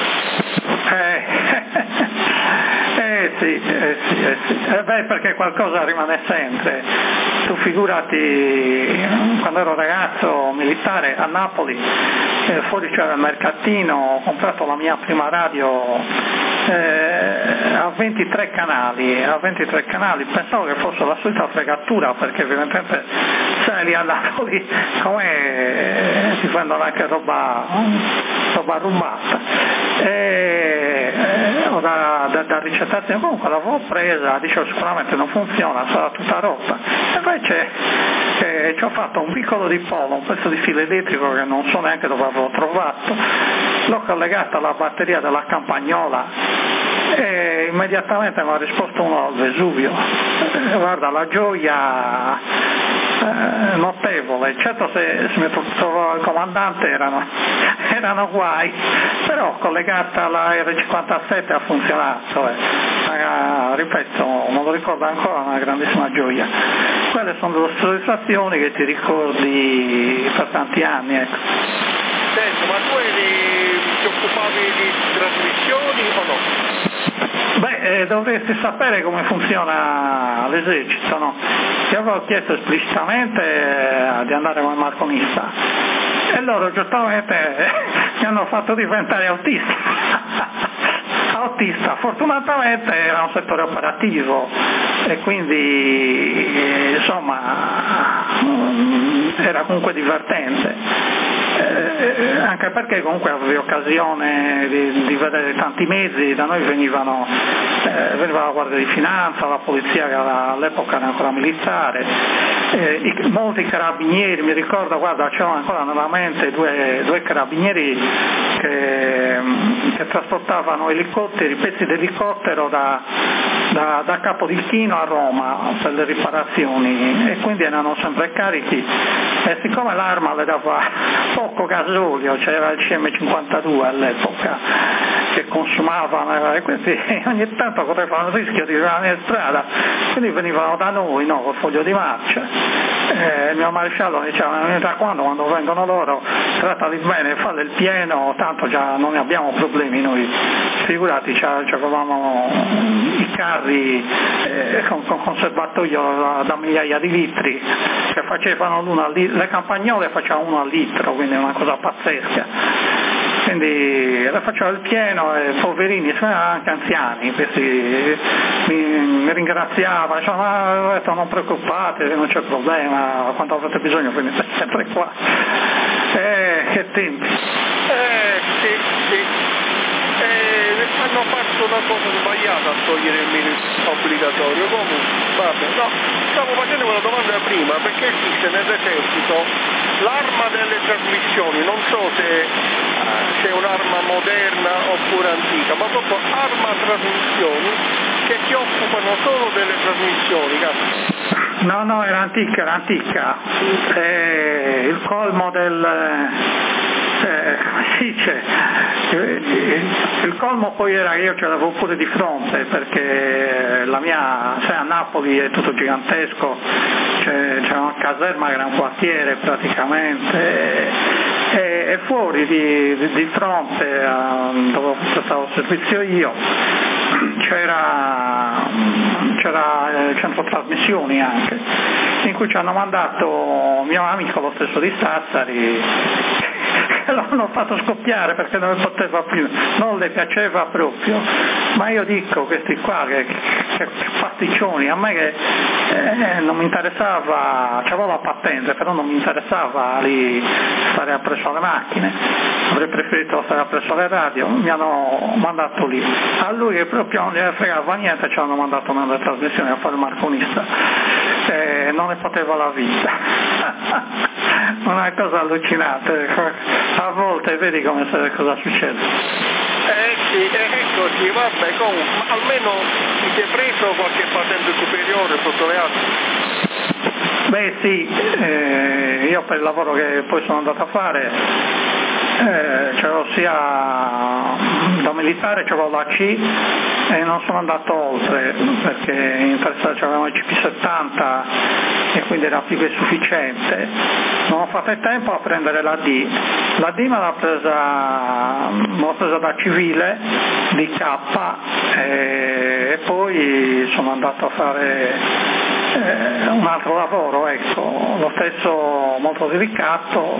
Speaker 2: Sì. Beh, perché qualcosa rimane sempre. Tu figurati, quando ero ragazzo militare a Napoli, fuori c'era il mercatino, ho comprato la mia prima radio a 23 canali, pensavo che fosse la solita fregatura, perché evidentemente sai, lì a Napoli come si prendono anche roba rubata. Da ricettazione comunque l'avevo presa, dicevo sicuramente non funziona, sarà tutta rotta, e invece ci ho fatto un piccolo dipolo, un pezzo di filo elettrico che non so neanche dove avevo trovato, l'ho collegata alla batteria della campagnola e immediatamente mi ha risposto uno al Vesuvio. Guarda, la gioia notevole, certo se mi trovavo il comandante erano guai, però collegata alla R57 ha funzionato, ripeto, me lo ricordo ancora, una grandissima gioia. Quelle sono delle soddisfazioni che ti ricordi per tanti anni, ecco.
Speaker 1: Senti, ma tu ti occupavi di trasmissioni o no?
Speaker 2: Beh, dovresti sapere come funziona l'esercito, no? Ti avevo chiesto esplicitamente di andare come marconista e loro giustamente mi hanno fatto diventare autista. Fortunatamente era un settore operativo e quindi insomma era comunque divertente. Anche perché comunque avevi occasione di vedere tanti mezzi, da noi veniva la Guardia di Finanza, la polizia che all'epoca era ancora militare, molti carabinieri, mi ricordo, guarda, c'erano ancora nella mente due carabinieri che trasportavano pezzi di elicottero da Capodichino a Roma per le riparazioni e quindi erano sempre carichi e siccome l'arma le dava poco gasolio, c'era il CM52 all'epoca che consumava e quindi ogni tanto correvano il rischio di rimanere in strada, quindi venivano da noi, no, col foglio di marcia. Il mio maresciallo diceva: mi raccomando, quando vengono loro trattali bene, fallo il pieno, tanto già non ne abbiamo problemi noi, figurati, avevamo i carri con serbatoio da migliaia di litri che facevano le campagnole facevano 1 litro, quindi è una cosa pazzesca. Quindi le faceva il pieno e poverini, anche anziani, questi mi ringraziava, diceva: non preoccupatevi, non c'è problema, quando avrete bisogno venite sempre qua. Che tempi.
Speaker 1: Sì. Hanno fatto una cosa sbagliata a togliere il militare obbligatorio, comunque, vabbè, no, stavo facendo quella domanda prima, perché esiste nell'esercito l'arma delle trasmissioni, non so se c'è un'arma moderna oppure antica, ma proprio arma trasmissioni che si occupano solo delle trasmissioni, cazzo.
Speaker 2: No, era antica. Il colmo il colmo poi era che io ce l'avevo pure di fronte, perché la mia, sai, a Napoli è tutto gigantesco, c'è una caserma che era un quartiere praticamente, e fuori di fronte a dove prestavo servizio io c'era il centro trasmissioni anche, in cui ci hanno mandato mio amico, lo stesso di Sassari, che l'hanno fatto scoppiare perché non poteva più, non le piaceva proprio. Ma io dico, questi qua che pasticcioni, a me che non mi interessava, c'avevo la patente, però non mi interessava lì stare appresso alle macchine, avrei preferito stare appresso alle radio, mi hanno mandato lì. A lui che proprio non gliene fregava niente, ci hanno mandato nelle trasmissioni a fare il marconista, non ne poteva la vita. Una cosa allucinante, a volte vedi come cosa succede.
Speaker 1: Sì, è così, vabbè, comunque, almeno ti sei preso qualche patente superiore sotto le altre?
Speaker 2: Beh sì, io per il lavoro che poi sono andato a fare, c'avevo sia da militare, c'avevo la C e non sono andato oltre perché in testa c'avevamo il CP70 e quindi era più che sufficiente. Non ho fatto il tempo a prendere la D. La D me l'ho presa da civile di K e poi sono andato a fare un altro lavoro, ecco, lo stesso molto delicato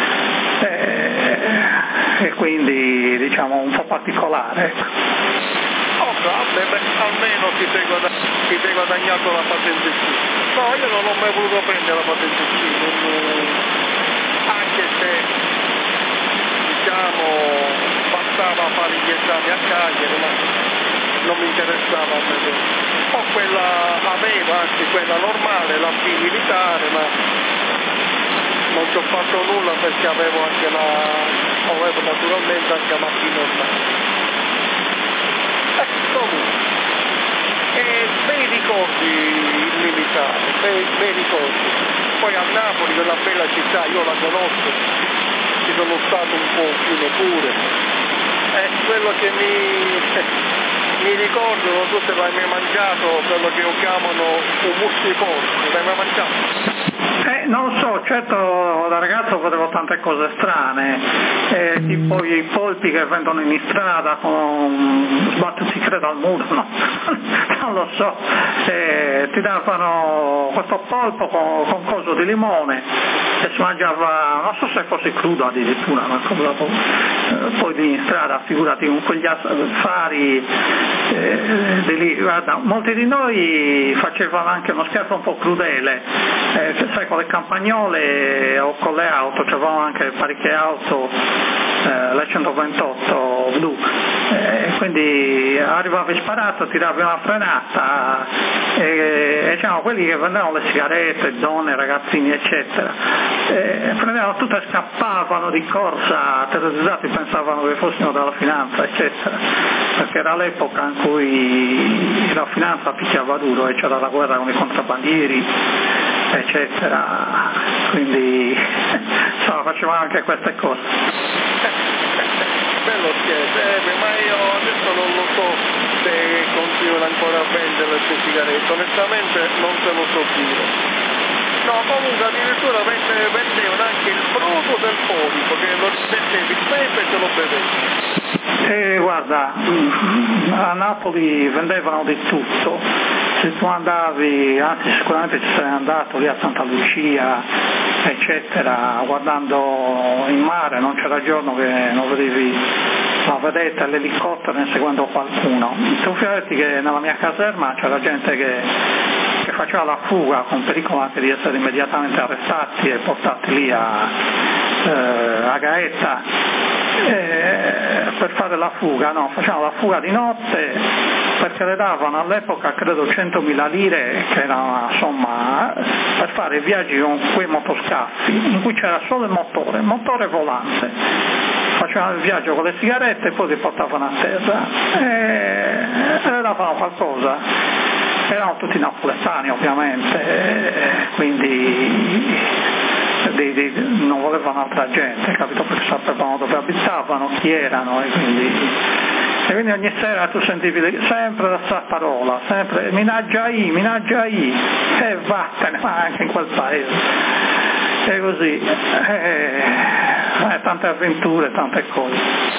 Speaker 2: e quindi diciamo un po' particolare. Ecco.
Speaker 1: Vabbè, almeno ti sei guadagnato la patente C. No, io non ho mai voluto prendere la patente C, anche se diciamo bastava fare gli esami a Cagliari, ma non mi interessava a me. O quella aveva, anzi quella normale, la B militare, ma non ci ho fatto nulla perché avevo naturalmente anche la B normale. Comunque, bei ricordi il militare, bei ricordi. Poi a Napoli, quella bella città, io la conosco, ci sono stato un pochino pure. Quello che mi ricordo, non so se l'hai mai mangiato, quello che chiamano un mussicone, l'hai mai mangiato?
Speaker 2: Non lo so, certo da ragazzo vedevo tante cose strane, tipo i polpi che vendono in strada sbattuti credo al muro, no? Non lo so, ti davano questo polpo con coso di limone e si mangiava, non so se fosse crudo addirittura, ma poi lì in strada, figurati con quegli fari di lì, guarda, molti di noi facevano anche uno scherzo un po' crudele, sai, con le campagnole o con le auto, c'avevamo anche parecchie auto, le 128 blu, quindi arrivavi sparato, tiravi una frenata e c'erano quelli che vendevano le sigarette, donne, ragazzini eccetera, prendevano tutto e scappavano di corsa, terrorizzati, pensavano che fossimo dalla finanza eccetera, perché era l'epoca in cui la finanza picchiava duro e c'era la guerra con i contrabbandieri eccetera, quindi insomma facevamo anche queste cose.
Speaker 1: Bello scherzo, ma io adesso non lo so se continuano ancora a vendere le sigarette, onestamente non te lo so dire. No, comunque addirittura vendevano anche il brodo del polipo, che lo mettevi il pepe e te lo bevevi.
Speaker 2: Guarda, a Napoli vendevano di tutto, se tu andavi, anzi sicuramente ci sei andato lì a Santa Lucia eccetera, guardando in mare non c'era giorno che non vedevi la vedetta, l'elicottero inseguendo qualcuno. Tu figurati che nella mia caserma c'era gente che faceva la fuga con pericolo anche di essere immediatamente arrestati e portati lì a Gaeta per fare la fuga, no, facevano la fuga di notte perché le davano all'epoca credo 100.000 lire, che era una somma, per fare viaggi con quei motoscaffi in cui c'era solo il motore volante, facevano il viaggio con le sigarette e poi li portavano a terra e le davano qualcosa. Erano tutti napoletani ovviamente, quindi non volevano altra gente, capito? Perché sapevano dove abitavano, chi erano e quindi ogni sera tu sentivi sempre la stessa parola, sempre minaccia e vattene, ma anche in quel paese. E così, tante avventure, tante cose.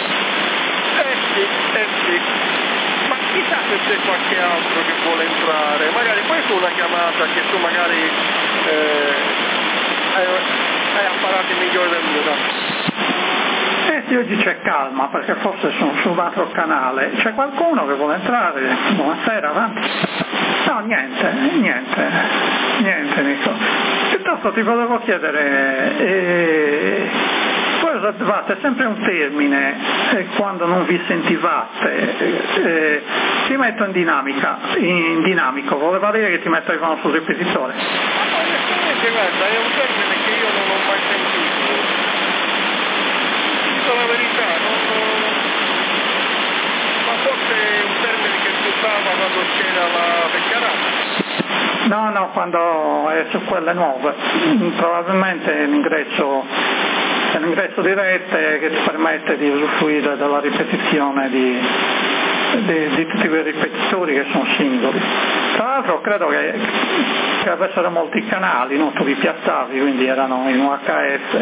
Speaker 1: Sì. Ma chissà se c'è qualche altro che vuole entrare, magari poi su una chiamata che tu magari hai apparati migliori del mio.
Speaker 2: Sì, oggi c'è calma perché forse sono su un altro canale. C'è qualcuno che vuole entrare? Buonasera, avanti. No, niente Nico. Piuttosto ti volevo chiedere, voi usavate sempre un termine quando non vi sentivate, ti metto in dinamico, voleva dire che ti mettevano sul ripetitore?
Speaker 1: Onestamente guarda, è un termine che io non ho mai sentito. Dico la verità, ma forse è un termine che si usava quando c'era la vecchiarata.
Speaker 2: No, quando è su quelle nuove, probabilmente è l'ingresso di rete che ti permette di usufruire della ripetizione di tutti quei ripetitori che sono singoli. Tra l'altro credo che avessero molti canali, no? Tu li piazzavi, quindi erano in UHF,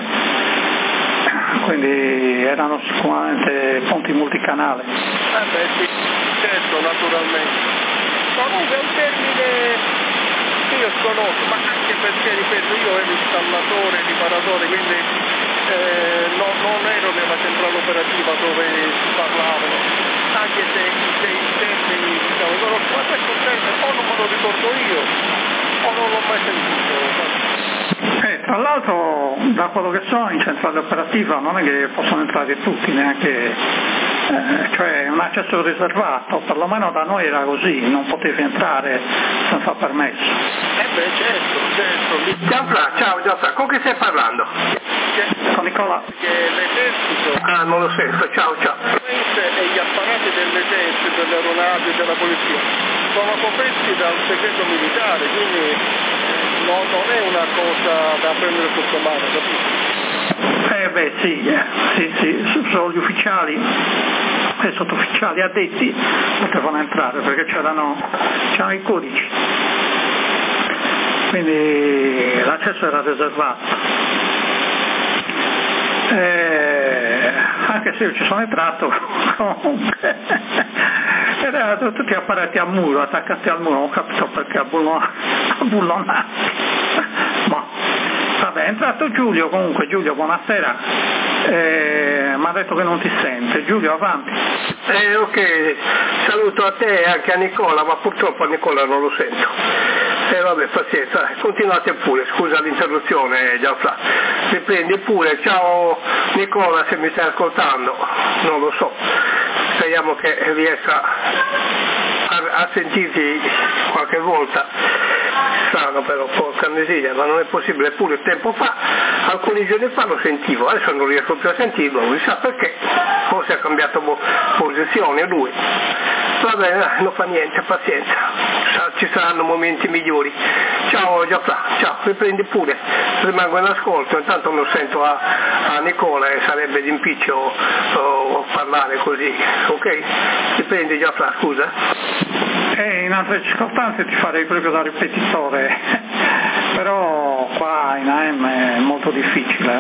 Speaker 2: quindi erano sicuramente ponti multicanale.
Speaker 1: Sì, certo, naturalmente. Comunque è un termine che io sconosco, ma anche perché, ripeto, io ero installatore, riparatore, quindi non ero nella centrale operativa dove si parlavano, anche se i termini diciamo conosco, ma questo è un termine o non me lo ricordo io o non l'ho mai sentito.
Speaker 2: Tra l'altro da quello che so in centrale operativa non è che possono entrare tutti, neanche cioè un accesso riservato, perlomeno da noi era così, non potevi entrare senza permesso.
Speaker 1: Certo.
Speaker 3: Gianfra, con chi stai parlando?
Speaker 2: Con Nicola.
Speaker 1: Che l'esercito
Speaker 3: non lo sento, ciao.
Speaker 1: e gli apparati dell'esercito, dell'aeronautica e della polizia sono coperti dal segreto militare, quindi non è una cosa da prendere sotto mano, capito?
Speaker 2: Sì, solo gli ufficiali e sottufficiali addetti potevano entrare perché c'erano i codici, quindi l'accesso era riservato. Anche se io ci sono entrato comunque erano tutti apparati a muro, attaccati al muro, non ho capito perché abbullonati. Ma vabbè, è entrato Giulio, comunque Giulio buonasera, mi ha detto che non ti sente. Giulio, avanti.
Speaker 3: Ok, saluto a te e anche a Nicola, ma purtroppo a Nicola non lo sento. Vabbè, pazienza, continuate pure, scusa l'interruzione Gianfra. Riprendi pure, ciao Nicola se mi stai ascoltando, non lo so, speriamo che riesca a sentirti qualche volta. Strano però, porca miseria, ma non è possibile, eppure tempo fa, alcuni giorni fa lo sentivo, adesso non riesco più a sentirlo, non si sa perché, forse ha cambiato posizione lui. Va bene, non fa niente, pazienza, ci saranno momenti migliori. Ciao Gianfra, ciao, riprendi pure, rimango in ascolto, intanto non sento a Nicola e sarebbe d'impiccio parlare così, ok? Riprendi Gianfra, scusa.
Speaker 2: In altre circostanze ti farei proprio da ripetitore, però qua in AM è molto difficile.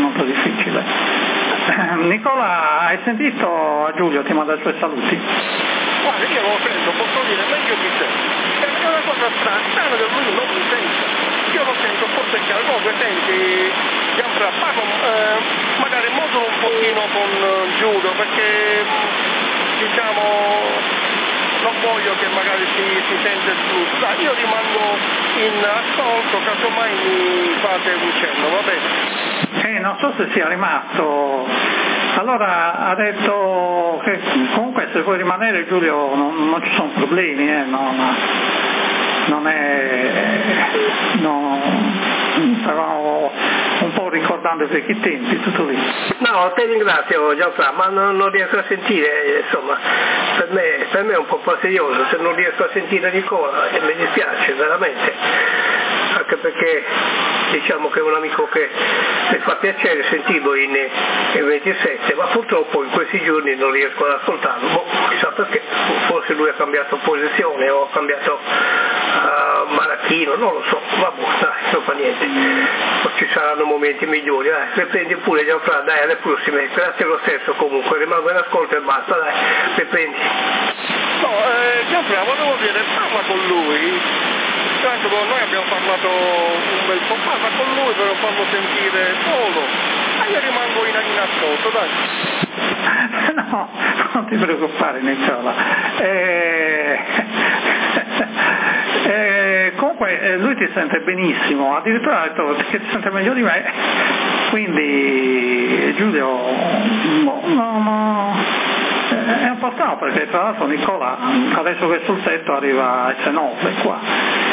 Speaker 2: Nicola, hai sentito Giulio, ti manda i suoi saluti?
Speaker 1: Guarda, io lo sento, posso dire, meglio di te. È una cosa strana che lui non mi senta. Io lo sento, forse è chiaro, comunque senti, Gianfra, parlo, magari modulo un pochino con Giulio, perché diciamo non voglio che magari si sente escluso. Io rimango in ascolto, casomai mi fate un cenno, va bene?
Speaker 2: Non so se sia rimasto. Allora ha detto che comunque se vuoi rimanere Giulio non ci sono problemi, stavamo un po' ricordando i vecchi tempi, tutto lì.
Speaker 3: No, te ringrazio Gianfra, ma non riesco a sentire, insomma, per me è un po' fastidioso se non riesco a sentire Nicola e mi dispiace veramente, anche perché diciamo che è un amico che mi fa piacere sentirlo in 27, ma purtroppo in questi giorni non riesco ad ascoltarlo, chissà perché, forse lui ha cambiato posizione o ha cambiato maracchino, non lo so, vabbè, dai, non fa niente, ci saranno momenti migliori, dai, riprendi pure Gianfra, dai, alle prossime, grazie lo stesso comunque, rimango in ascolto e basta, dai, riprendi.
Speaker 1: No, Gianfra, volevo dire, parla con lui, tanto noi abbiamo parlato un bel po', parla con lui per farlo sentire solo, io rimango in ascolto, dai.
Speaker 2: No, non ti preoccupare Nicola. Comunque lui ti sente benissimo, addirittura ha detto che ti sente meglio di me, quindi Giulio è un po' strano perché tra l'altro Nicola adesso che è sul tetto arriva a S9 qua.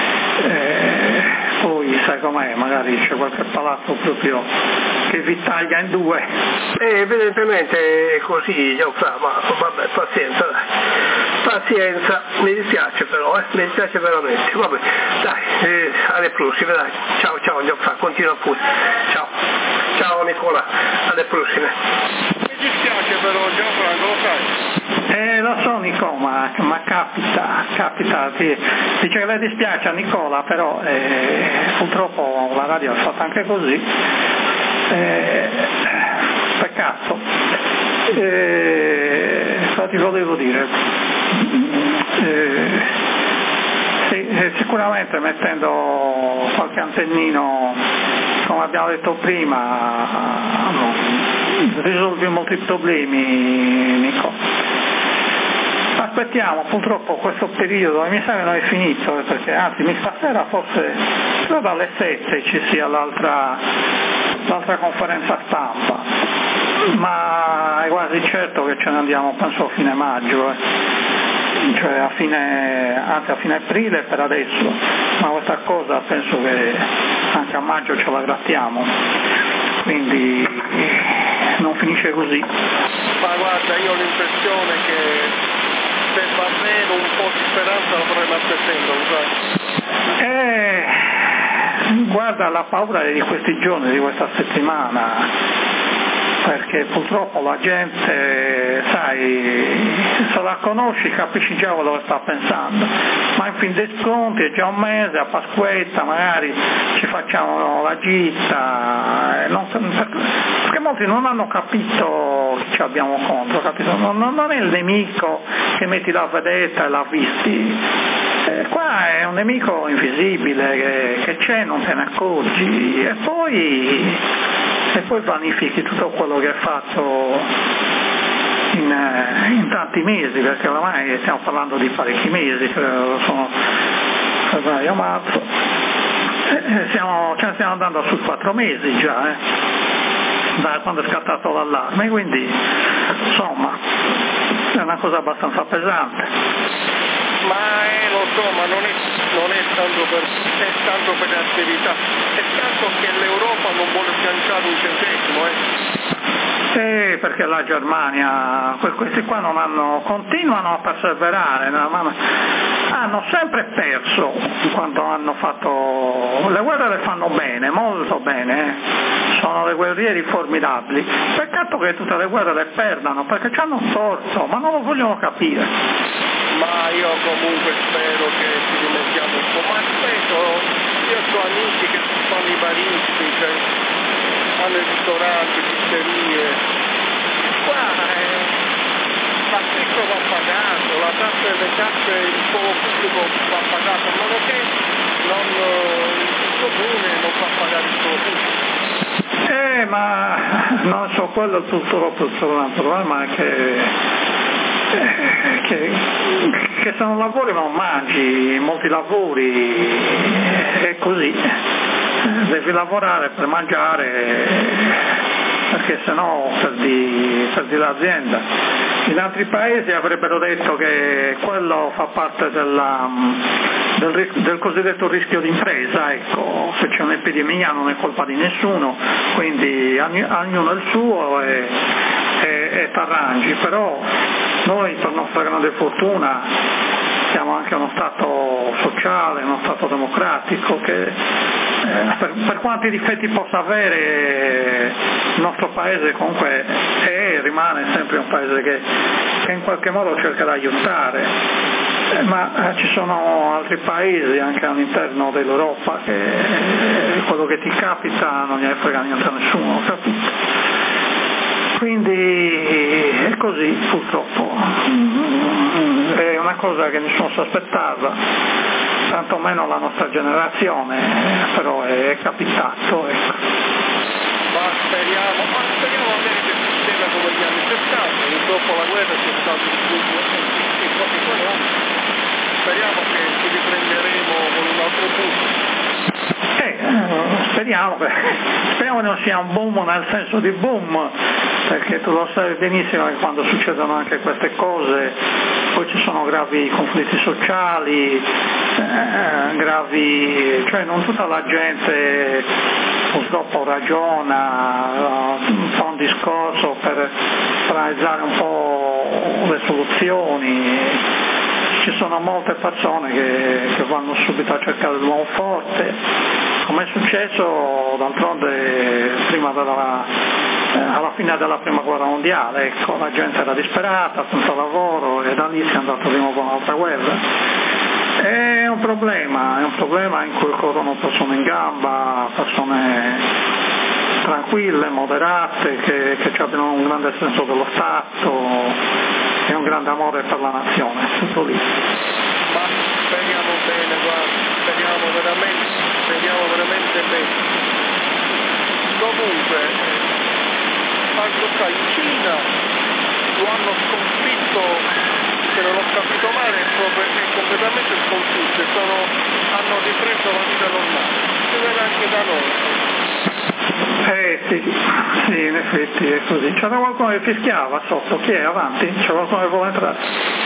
Speaker 2: Poi sai com'è, magari c'è qualche palazzo proprio che vi taglia in due.
Speaker 3: Evidentemente è così, Gianfranco, ma vabbè, pazienza, pazienza, mi dispiace però, mi dispiace veramente, vabbè, dai, alle prossime, dai, ciao Gianfranco, continua pure, ciao Nicola, alle prossime.
Speaker 1: Mi dispiace però Gianfranco, lo sai.
Speaker 2: Lo so Nicola, ma capita, dice che le dispiace a Nicola, però purtroppo la radio è fatta anche così, peccato. Cosa ti volevo dire? Sì, sicuramente mettendo qualche antennino, come abbiamo detto prima, risolvi molti problemi, Nicola. Aspettiamo, purtroppo questo periodo mi sa che non è finito, perché anzi stasera forse credo alle 7 ci sia l'altra conferenza stampa, ma è quasi certo che ce ne andiamo, penso a fine maggio, cioè a fine aprile per adesso, ma questa cosa penso che anche a maggio ce la grattiamo, quindi non finisce così.
Speaker 1: Ma guarda, io ho l'impressione che se va bene un po' di speranza lo potremmo aspettando, lo sai?
Speaker 2: Guarda, la paura di questi giorni, di questa settimana, perché purtroppo la gente, sai, se la conosci capisci già quello che sta pensando, ma in fin dei conti è già un mese, a Pasquetta magari ci facciamo la gita, perché molti non hanno capito chi ci abbiamo contro, capito? Non è il nemico che metti la vedetta e l'ha visti, qua è un nemico invisibile che c'è, non te ne accorgi e poi vanifichi tutto quello che hai fatto in tanti mesi, perché ormai stiamo parlando di parecchi mesi, sono febbraio, marzo, ce ne stiamo andando su 4 mesi già, da quando è scattato l'allarme, quindi insomma è una cosa abbastanza pesante.
Speaker 1: Ma lo so, ma non è tanto per le attività, è tanto che l'Europa non vuole sganciare un centesimo,
Speaker 2: perché la Germania, questi qua continuano a perseverare, hanno sempre perso quando hanno fatto, le guerre le fanno bene, molto bene, sono dei guerrieri formidabili, peccato che tutte le guerre le perdano, perché ci hanno torto, ma non lo vogliono capire.
Speaker 1: Ma io comunque spero che ci rimettiamo un po', ma spesso io ho amici che fanno i baristi, cioè, fanno i ristoranti, pizzerie, qua l'affitto va pagato, le tasse, il pubblico va pagato, a meno che il comune non fa pagare il suo pubblico.
Speaker 2: Ma non so, quello purtroppo il problema è che sono lavori ma non mangi, molti lavori è così, devi lavorare per mangiare, perché sennò perdi l'azienda. In altri paesi avrebbero detto che quello fa parte del cosiddetto rischio d'impresa, ecco, se c'è un'epidemia non è colpa di nessuno, quindi ognuno il suo e t'arrangi, però noi per nostra grande fortuna siamo anche uno Stato sociale, uno Stato democratico che per quanti difetti possa avere il nostro paese comunque rimane sempre un paese che in qualche modo cerca di aiutare, ma ci sono altri paesi anche all'interno dell'Europa che quello che ti capita non gliene frega niente a nessuno, capito? Quindi è così purtroppo, è una cosa che nessuno si aspettava, tantomeno la nostra generazione, però è capitato, ecco.
Speaker 1: Ma speriamo, interessante, dopo la guerra c'è stato il boom economico, speriamo che ci riprenderemo con un altro boom.
Speaker 2: Speriamo che non sia un boom nel senso di boom, perché tu lo sai benissimo che quando succedono anche queste cose poi ci sono gravi conflitti sociali, cioè non tutta la gente purtroppo ragiona, fa un discorso per analizzare un po' le soluzioni. Ci sono molte persone che vanno subito a cercare l'uomo forte, come è successo d'altronde alla fine della prima guerra mondiale. Ecco, la gente era disperata, senza lavoro, e da lì si è andato di nuovo a un'altra guerra. È un problema in cui corrono persone in gamba, persone tranquille, moderate, che abbiano un grande senso dello Stato e un grande amore per la nazione, tutto lì.
Speaker 1: Ma speriamo bene, guarda, speriamo veramente bene. Comunque, in Cina lo hanno sconfitto, se non ho capito male, è completamente sconfitto, hanno ripreso la vita normale. Si vede anche da noi.
Speaker 2: Sì, in effetti è così. C'era qualcuno che fischiava sotto, chi è? Avanti? C'è qualcuno che vuole entrare?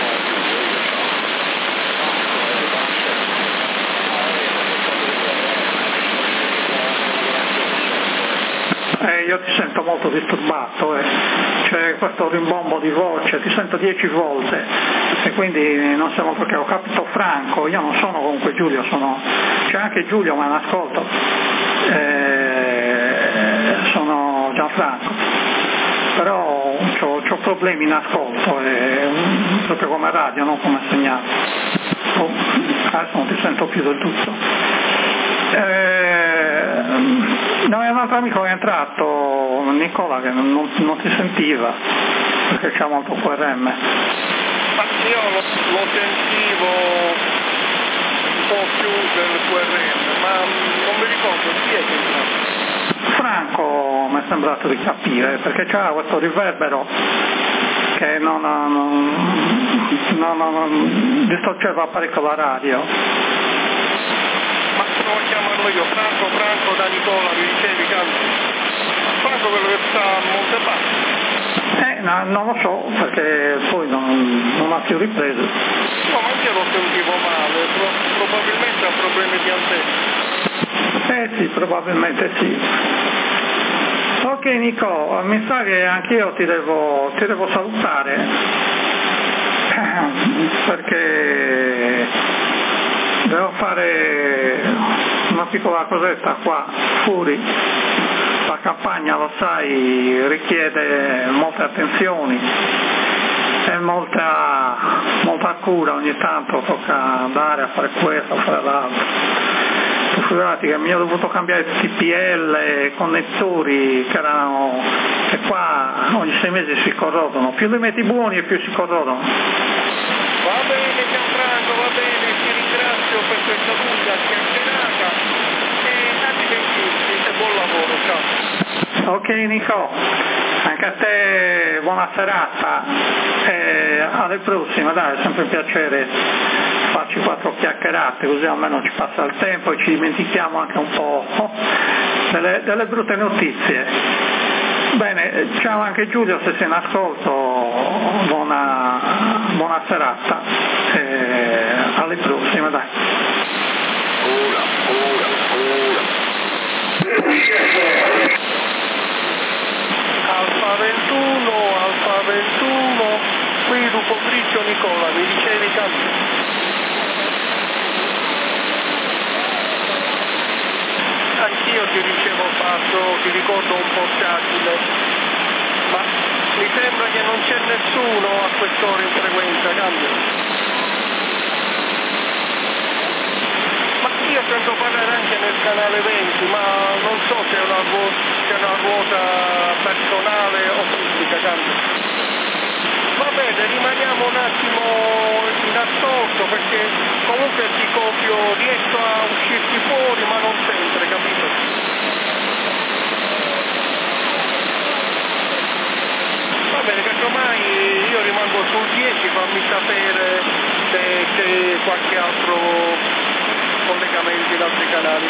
Speaker 2: Io ti sento molto disturbato, c'è questo rimbombo di voce, ti sento 10 volte e quindi non so molto che ho capito Franco, io non sono comunque Giulio, c'è anche Giulio ma non ascolto, sono Gianfranco, però ho problemi in ascolto, proprio come radio, non come segnale. Adesso non ti sento più del tutto. No, è un altro amico che è entrato, Nicola, che non ti sentiva perché c'è molto QRM.
Speaker 1: Ma io lo sentivo un po' più del QRM, ma non mi ricordo chi è che è entrato.
Speaker 2: Franco mi è sembrato di capire, perché c'era questo riverbero che non distorceva parecchio la radio.
Speaker 1: Ma provo a chiamarlo io, Franco da Nicola, mi dicevi, Franco quello che sta a Montepaschi.
Speaker 2: Non lo so, perché poi non ha più ripreso.
Speaker 1: No, ma io lo sentivo male, probabilmente ha problemi di antenna.
Speaker 2: Sì, probabilmente sì. Ok Nico, mi sa che anch'io ti devo salutare, perché devo fare una piccola cosetta qua fuori. La campagna, lo sai, richiede molte attenzioni e molta cura, ogni tanto tocca andare a fare questo, a fare l'altro. Figurati che mi ho dovuto cambiare TPL, connettori che qua ogni 6 mesi si corrodono, più li metti buoni e più si corrodono.
Speaker 1: Va bene Gianfranco, va bene, ti ringrazio per questa lunga chiacchierata e arrivederci e buon lavoro, ciao.
Speaker 2: Ok Nico, anche a te buona serata e alle prossime, dai, è sempre un piacere farci 4 chiacchierate, così almeno ci passa il tempo e ci dimentichiamo anche un po' delle brutte notizie. Bene, ciao anche Giulio se sei in ascolto, buona serata e alle prossime, dai.
Speaker 1: Alfa 21, qui Lupo Grigio Nicola, mi dicevi cambio. Anch'io ti ricevo basso, ti ricordo un po' facile, ma mi sembra che non c'è nessuno a quest'ora in frequenza, cambio. Ma io sento parlare anche nel canale 20, ma non so se è una ruota personale o pubblica, cambio. Va bene, rimaniamo un attimo in ascolto perché comunque ti copio, riesco a uscirti fuori ma non sempre, capito? Va bene, casomai io rimango sul 10, fammi sapere se c'è qualche altro collegamento in altri canali.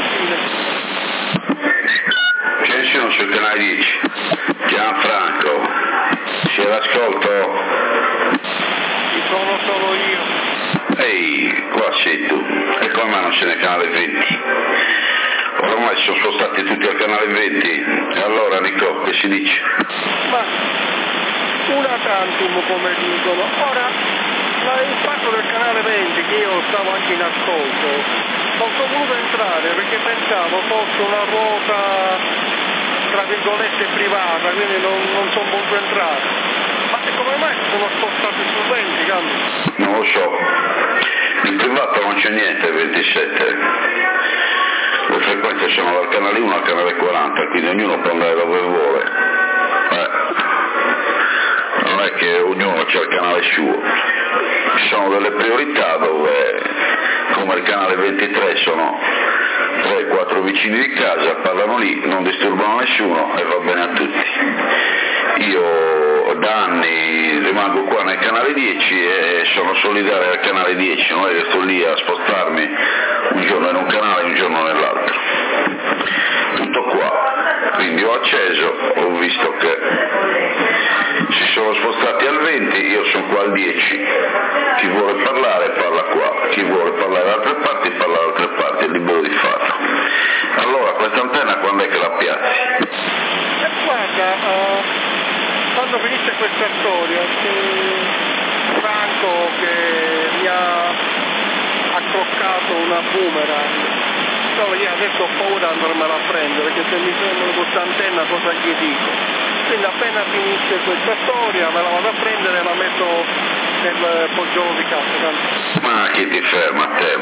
Speaker 4: C'è nessuno sul canale 10. Gianfranco, c'è l'ascolto?
Speaker 1: Ci sono solo io.
Speaker 4: Ehi, qua sei tu. E come mai non c'è nel canale 20? Ormai si sono spostati tutti al canale 20. E allora, Nico, che si dice?
Speaker 1: Ma una tantum, come dicono. Ora, il fatto del canale 20, che io stavo anche in ascolto, non sono voluto entrare perché pensavo fosse una ruota, tra virgolette, privata, quindi non sono voluto entrare. Ma come mai sono spostati sul 20, Gandhi?
Speaker 4: Non lo so. In privato non c'è niente, 27. Le frequenze sono dal canale 1 al canale 40, quindi ognuno può andare dove vuole. Non è che ognuno c'ha il canale suo. Ci sono delle priorità dove, come il canale 23, sono 3-4 vicini di casa, parlano lì, non disturbano nessuno e va bene a tutti. Io da anni rimango qua nel canale 10 e sono solidale al canale 10, non è che sto lì a spostarmi un giorno in un canale e un giorno nell'altro. Tutto qua. Quindi ho acceso, ho visto che si sono spostati al 20, io sono qua al 10. Chi vuole parlare parla qua, chi vuole parlare da altre parti parla da altre parti, è libero di farlo. Allora, questa antenna quando è che la piazzi?
Speaker 1: Guarda, quando finisce questa storia, Franco che mi ha accroccato una boomerang, io adesso ho paura di andarmela a prendere, perché se mi prendo questa antenna cosa gli dico? Quindi appena finisce questa storia me la vado a prendere e la metto nel poggiolo di casa.
Speaker 4: Ma chi ti ferma a te,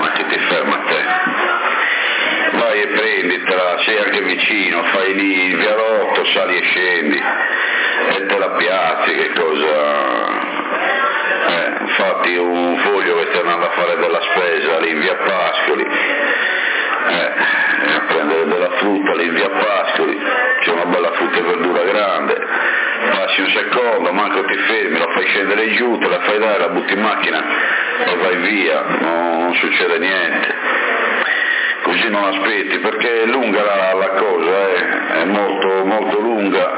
Speaker 4: Vai e prenditela, sei anche vicino, fai lì il viadotto, sali e scendi e te la piazzi, che cosa... Infatti un foglio che stai andando a fare della spesa lì in via Pascoli, a prendere della frutta lì in via Pascoli, c'è una bella frutta e verdura grande, passi un secondo, manco ti fermi, la fai scendere giù, te la fai dare, la butti in macchina e vai via, non succede niente. Così non aspetti, perché è lunga la cosa, è molto lunga,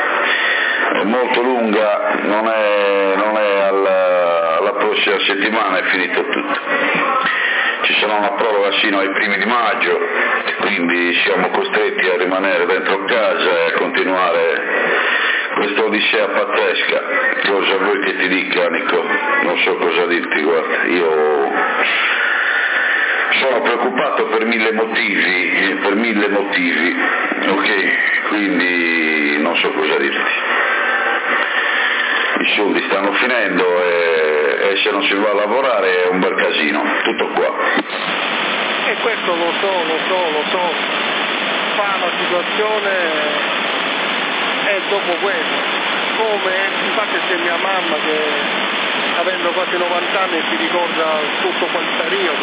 Speaker 4: non è alla prossima settimana è finito tutto. Ci sarà una proroga sino ai primi di maggio e quindi siamo costretti a rimanere dentro casa e a continuare questa odissea pazzesca. Cosa vuoi che ti dica, Nico? Non so cosa dirti, guarda, io sono preoccupato per mille motivi, ok? Quindi non so cosa dirti. I soldi stanno finendo e se non si va a lavorare è un bel casino, tutto qua.
Speaker 1: E questo lo so. Fa la situazione è dopo questo. Come infatti c'è mia mamma che avendo quasi 90 anni si ricorda tutto quel periodo.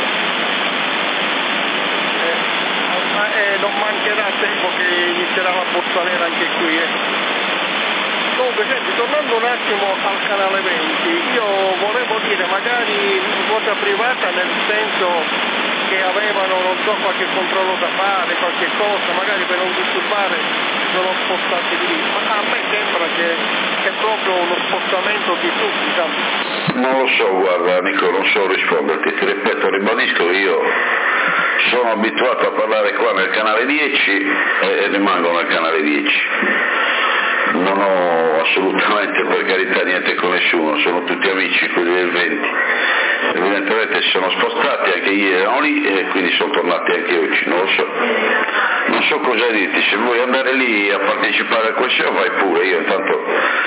Speaker 1: Non mancherà tempo che inizierà la borsa nera anche qui. Comunque, senti, tornando un attimo al canale 20, io volevo dire magari cosa privata nel senso che avevano, non so, qualche controllo da fare, qualche cosa, magari per non disturbare sono spostati lì, ma a me sembra che è proprio uno spostamento di tutti, diciamo.
Speaker 4: Non lo so, guarda Nico, non so risponderti, ti ripeto, ribadisco, io sono abituato a parlare qua nel canale 10 e rimango nel canale 10. Non ho assolutamente, per carità, niente con nessuno, sono tutti amici quelli del 20. Evidentemente si sono spostati, anche ieri erano lì e quindi sono tornati anche oggi, non lo so. Non so cosa dirti, se vuoi andare lì a partecipare a quel show vai pure, io intanto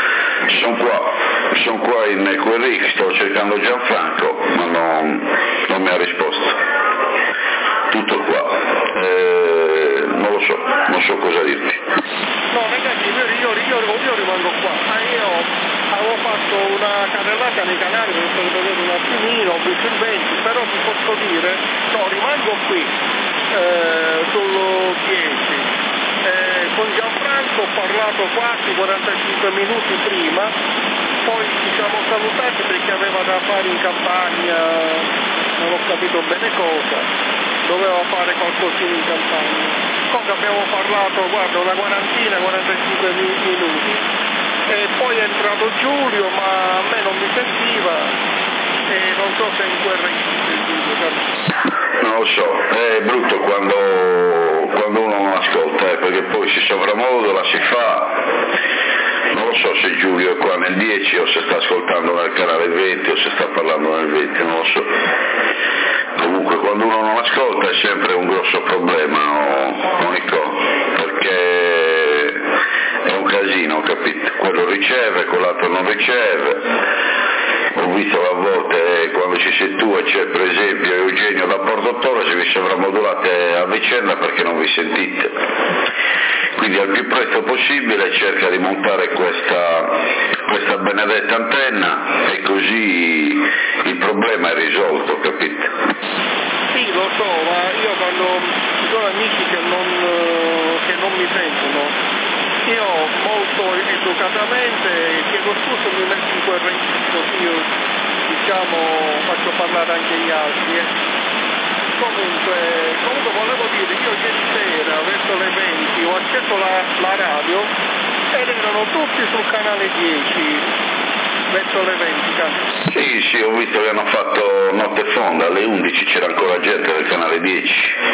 Speaker 4: sono qua in Querric, sto cercando Gianfranco, ma non mi ha risposto. Tutto qua, non so cosa dirti.
Speaker 1: No ragazzi, io rimango qua, io avevo fatto una carrellata nei canali per vedere un attimino, ho visto il 20, però ti posso dire, no, rimango qui, sullo 10. Con Gianfranco ho parlato quasi 45 minuti prima poi ci siamo salutati perché aveva da fare in campagna, non ho capito bene cosa, doveva fare qualcosina in campagna. Comunque abbiamo parlato, guarda, una 45 minuti, e poi è entrato Giulio, ma a me non mi sentiva, e non so se in quel registro Giulio.
Speaker 4: Non lo so, è brutto quando uno non ascolta, perché poi si sovramodola, si fa. Non lo so se Giulio è qua nel 10 o se sta ascoltando nel canale 20 o se sta parlando nel 20, non lo so. Comunque quando uno non ascolta è sempre un grosso problema, Nico, perché è un casino, capito? Quello riceve, quell'altro non riceve. Ho visto a volte quando ci sei tu e c'è per esempio Eugenio da Porto Torres, vi sovramodulate a vicenda perché non vi sentite. Quindi al più presto possibile cerca di montare questa benedetta antenna e così il problema è risolto, capite?
Speaker 1: Sì, lo so, ma io quando ci sono amici che non mi sentono, io molto educatamente chiedo scusa, mi metto in quel registro, io faccio parlare anche gli altri. Comunque volevo dire, io ieri sera verso le 20 ho acceso la radio ed erano tutti sul canale 10 verso le 20.
Speaker 4: Sì, ho visto che hanno fatto notte fonda, alle 11 c'era ancora gente del canale 10.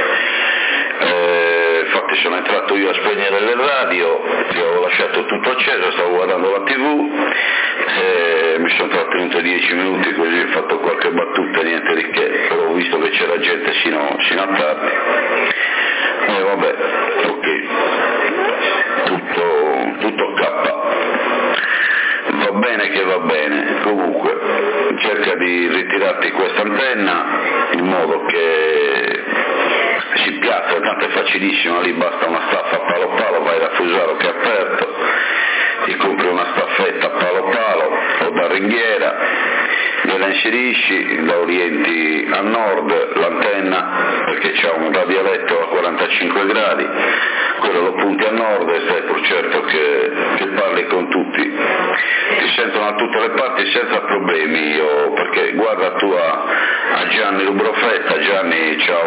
Speaker 4: Infatti sono entrato io a spegnere le radio, che ho lasciato tutto acceso, stavo guardando la TV, mi sono trattenuto 10 minuti così, ho fatto qualche battuta, niente di che, però ho visto che c'era gente sino a tardi. E vabbè, ok, tutto K. Va bene che va bene, comunque cerca di ritirarti questa antenna in modo che si piazza, tanto è facilissimo, lì basta una staffa palo vai da Fusaro che è aperto, ti compri una staffetta palo o da ringhiera, gliela inserisci, la orienti a nord l'antenna perché c'è un radialetto a 45 gradi, quello lo punti a nord e stai pur certo che parli con tutti, ti sentono da tutte le parti senza problemi, perché guarda tu a Gianni Lubrofetta, Gianni c'ha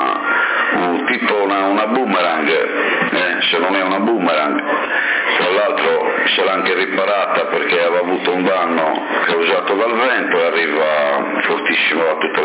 Speaker 4: una boomerang, se non è una boomerang, tra l'altro se l'ha anche riparata perché aveva avuto un danno causato dal vento e arriva fortissimo da tutte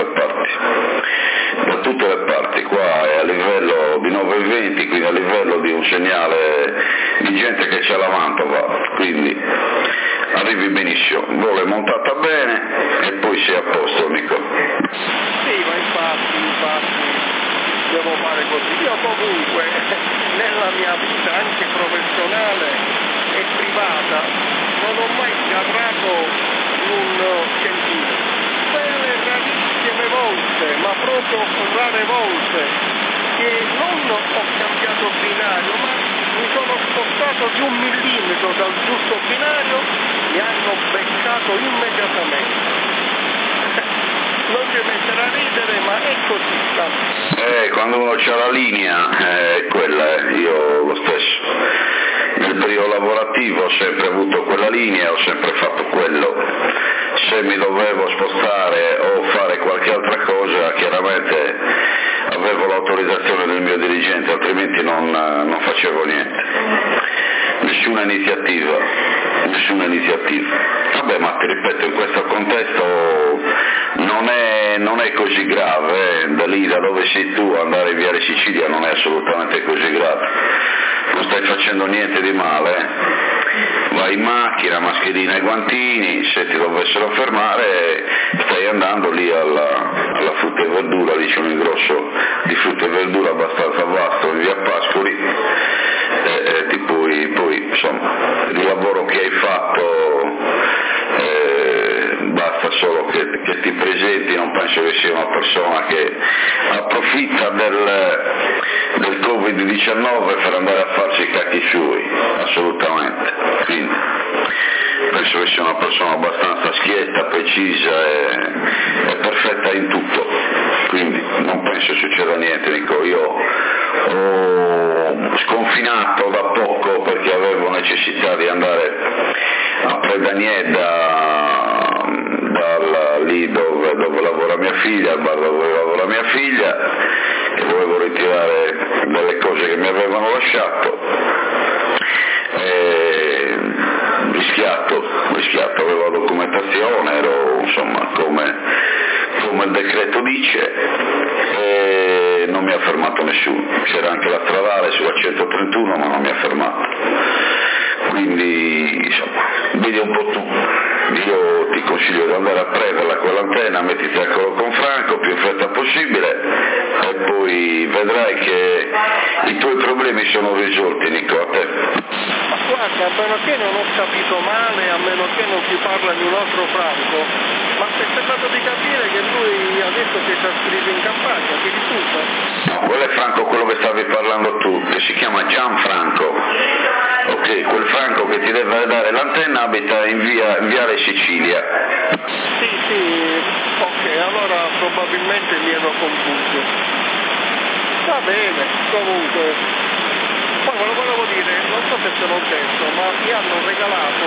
Speaker 4: le parti, qua è a livello di 9,20, quindi a livello di un segnale di gente che c'ha la Mantova, quindi arrivi benissimo, volo è montata bene e poi sei a posto, amico.
Speaker 1: Sì, ma infatti devo fare così. Io comunque nella mia vita anche professionale e privata non ho mai sgarrato un scientifico, quelle rarissime volte, ma proprio rare volte, che non ho cambiato binario, ma mi sono spostato di 1 millimetro dal giusto binario, mi hanno beccato immediatamente. Non ci metterà a ridere, ma è così stato.
Speaker 4: Quando uno c'ha la linea, è quella, io lo stesso. Nel periodo lavorativo ho sempre avuto quella linea, ho sempre fatto quello. Se mi dovevo spostare o fare qualche altra cosa, chiaramente avevo l'autorizzazione del mio dirigente, altrimenti non facevo niente. Nessuna iniziativa. Vabbè, ma ti ripeto, in questo contesto non è così grave, da lì da dove sei tu andare in Viale Sicilia non è assolutamente così grave, non stai facendo niente di male, vai in macchina, mascherina e guantini, se ti dovessero fermare stai andando lì alla frutta e verdura, lì c'è un ingrosso di frutta e verdura abbastanza vasto in via Pascoli, poi insomma il lavoro che hai fatto basta solo che ti presenti, non penso che sia una persona che approfitta del Covid-19 per andare a farsi i cacchi suoi, assolutamente, quindi penso che sia una persona abbastanza schietta, precisa e perfetta in tutto, quindi non penso succeda niente, Nico. Io ho sconfinato da poco perché avevo necessità di andare a prendere Vedanieda, lì dove lavora mia figlia, al bar dove lavora mia figlia, che volevo ritirare delle cose che mi avevano lasciato. Rischiato, avevo la documentazione, ero insomma come il decreto dice, e non mi ha fermato nessuno. C'era anche la stradale sulla 131 ma non mi ha fermato. Quindi insomma, vedi un po' tu. Io ti consiglio di andare a prenderla quell'antenna, mettiti a collo con Franco più in fretta possibile e poi vedrai che i tuoi problemi sono risolti, Nico, a te.
Speaker 1: Ma guarda, a meno che non ho capito male, a meno che non si parla di un altro Franco, ma ti è sembrato di capire che lui adesso si è trasferito in Campania, ti risulta?
Speaker 4: No, quello è Franco, quello che stavi parlando tu, che si chiama Gianfranco. Ok, quel Franco che ti deve dare l'antenna abita in viale Sicilia.
Speaker 1: Sì, ok, allora probabilmente mi ero confuso. Va bene, comunque. Poi volevo dire, non so se te l'ho detto, ma mi hanno regalato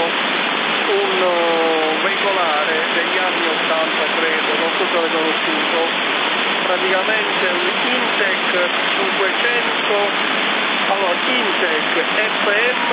Speaker 1: un veicolare degli anni 80, credo, non so se l'hai conosciuto, praticamente un Intec 500, allora Intec FM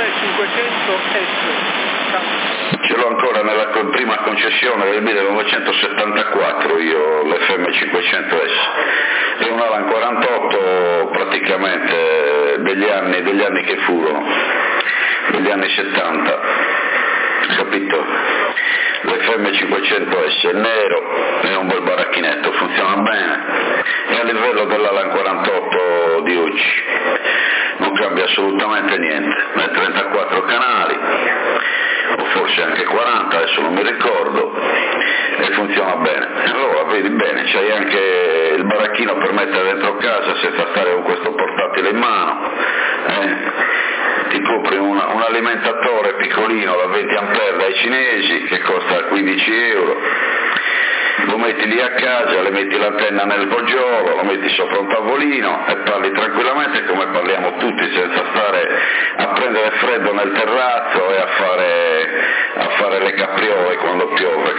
Speaker 1: 500S.
Speaker 4: Ce l'ho ancora nella prima concessione del 1974 io, l'FM 500S, è un Alan 48 praticamente degli anni che furono, degli anni 70, capito? L'FM 500S è nero, è un bel baracchinetto, funziona bene, è a livello dell'Alan 48 di oggi, non cambia assolutamente niente, è 34 canali, o forse anche 40, adesso non mi ricordo, e funziona bene. Allora vedi bene, c'hai anche il baracchino per mettere dentro casa senza stare con questo portatile in mano, ti compri un alimentatore piccolino da 20 ampere dai cinesi che costa 15 euro, lo metti lì a casa, le metti l'antenna nel poggiolo, lo metti sopra un tavolino e parli tranquillamente come parliamo tutti, senza stare a prendere freddo nel terrazzo e a fare le capriole quando piove,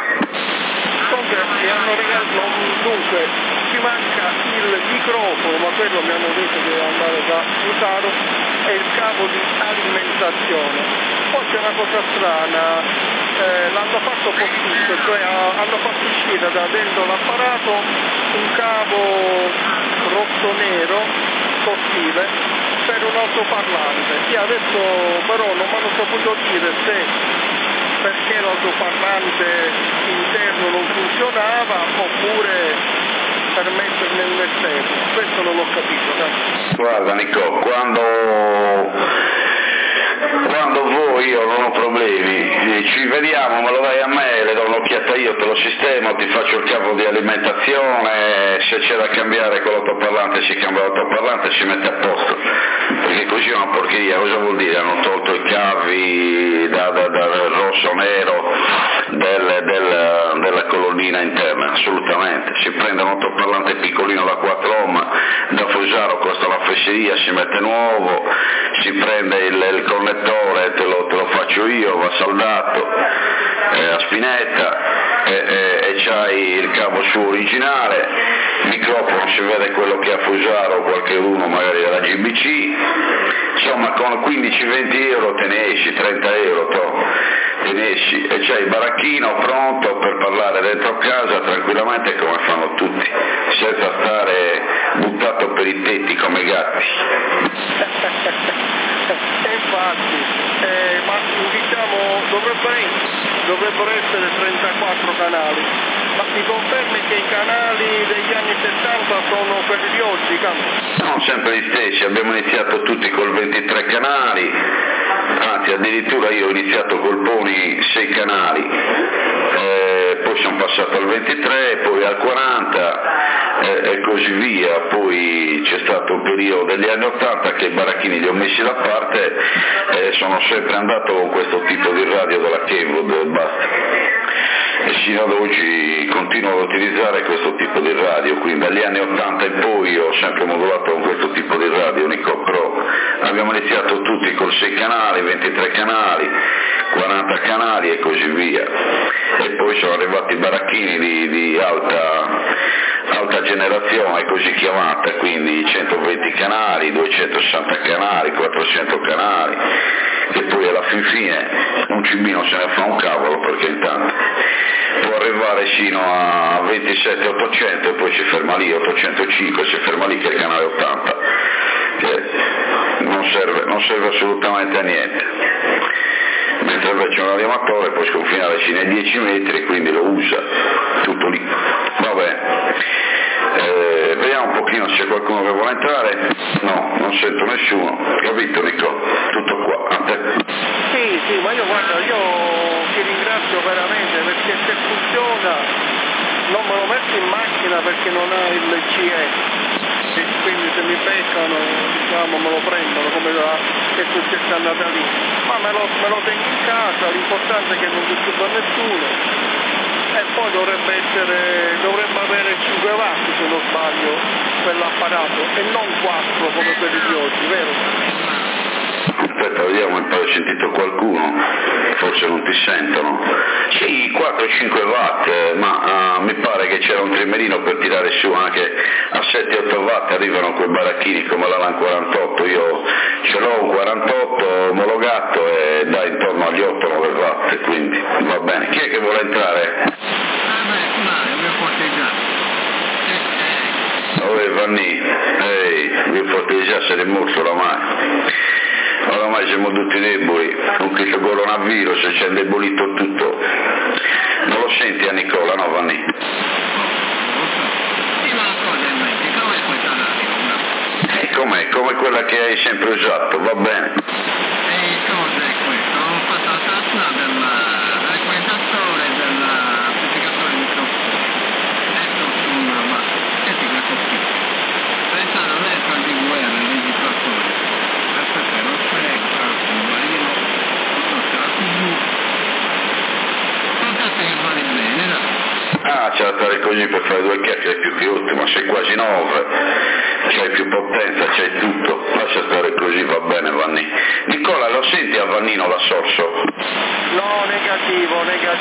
Speaker 1: Dunque, ci manca il microfono, ma quello mi hanno detto che deve andare da Utaro, e il cavo di alimentazione. Poi c'è una cosa strana, l'hanno fatto postito, cioè hanno fatto uscire da dentro l'apparato un cavo rosso nero sottile per un altoparlante. Io adesso però non mi hanno saputo dire se perché l'altoparlante interno non funzionava oppure per metterne un esterno, questo non l'ho capito.
Speaker 4: Guarda Nico, quando vuoi io non ho problemi, ci vediamo, me lo dai a me, le do un'occhiata io, te lo sistemo, ti faccio il cavo di alimentazione, se c'è da cambiare con l'altoparlante si cambia l'altoparlante e si mette a posto, perché così è una porcheria. Cosa vuol dire? Hanno tolto i cavi dal rosso nero della colonnina interna, assolutamente, si prende un altoparlante piccolino da 4 ohm da Fusaro, costa la fesseria, si mette nuovo, si prende il connettore, te lo faccio io, va saldato a spinetta e c'hai il cavo suo originale, il microfono si vede quello che ha Fusaro, qualche uno magari della GBC, insomma con 15-20 euro te ne esci, 30 euro te ne esci, e c'hai il baracchino pronto per parlare dentro casa tranquillamente come fanno tutti, senza stare buttato per i tetti come i gatti.
Speaker 1: Infatti, ma diciamo dovrebbero essere 34 canali, ma mi confermi che i canali degli anni 70 sono quelli di oggi,
Speaker 4: Sono sempre gli stessi, abbiamo iniziato tutti col 23 canali, anzi addirittura io ho iniziato col Pony 6 canali, poi sono passato al 23, poi al 40 e così via, poi c'è stato un periodo degli anni 80 che i baracchini li ho messi da parte e sono sempre andato con questo tipo di radio della Kenwood e basta, e sino ad oggi continuo ad utilizzare questo tipo di radio, quindi dagli anni 80 in poi io ho sempre modulato con questo tipo di radio, Nico, però abbiamo iniziato tutti con 6 canali, 23 canali, 40 canali e così via, e poi sono arrivati i baracchini di alta generazione, così chiamata, quindi 120 canali, 260 canali, 400 canali, e poi alla fine un cimbino se ne fa un cavolo, perché intanto può arrivare fino a 27-800 e poi si ferma lì, 805 si ferma lì, che è il canale 80, che non serve assolutamente a niente, mentre invece un radioamatore può sconfinare fino ai 10 metri, quindi lo usa tutto lì. Vabbè, vediamo un pochino se c'è qualcuno che vuole entrare. No, non sento nessuno, capito Nico? Tutto qua, a te.
Speaker 1: Sì, ma io ti ringrazio veramente, perché se funziona non me lo metto in macchina perché non ha il CE, e quindi se mi beccano, diciamo, me lo prendono, come è successo a Natalino, ma me lo tengo in casa, l'importante è che non disturba nessuno, e poi dovrebbe avere 5 watt se non sbaglio quell'apparato, e non 4 come quelli di oggi, vero?
Speaker 4: Aspetta, vediamo, mi pare sentito qualcuno, forse non ti sentono. Sì, 4-5 watt, ma mi pare che c'era un trimerino per tirare su anche a 7-8 watt, arrivano quei baracchini come l'Alan 48, io ce l'ho un 48 omologato e dà intorno agli 8-9 watt, quindi va bene. Chi è che vuole entrare? Vanni, vi fate già essere morto oramai siamo tutti deboli, con questo coronavirus ci ha indebolito tutto. Non lo senti a Nicola, no Vanni? Com'è? Come quella che hai sempre usato, va bene.
Speaker 5: Cos'è questo? Ho fatto la tassa del frequentatore dell'amplificatore di microfono. Ecco ma senti che così. Pensando adesso al di guerra, il registratore. Aspetta, lo specchio, io non so se la TV. Contate che vale bene, dai.
Speaker 4: Ah, c'è da stare così per fare 2 chiacchiere più che ultima, sei quasi 9, c'hai più potenza, c'hai tutto, lascia stare così, va bene Vanni. Nicola, lo senti a Vannino la Sorso?
Speaker 1: No, negativo,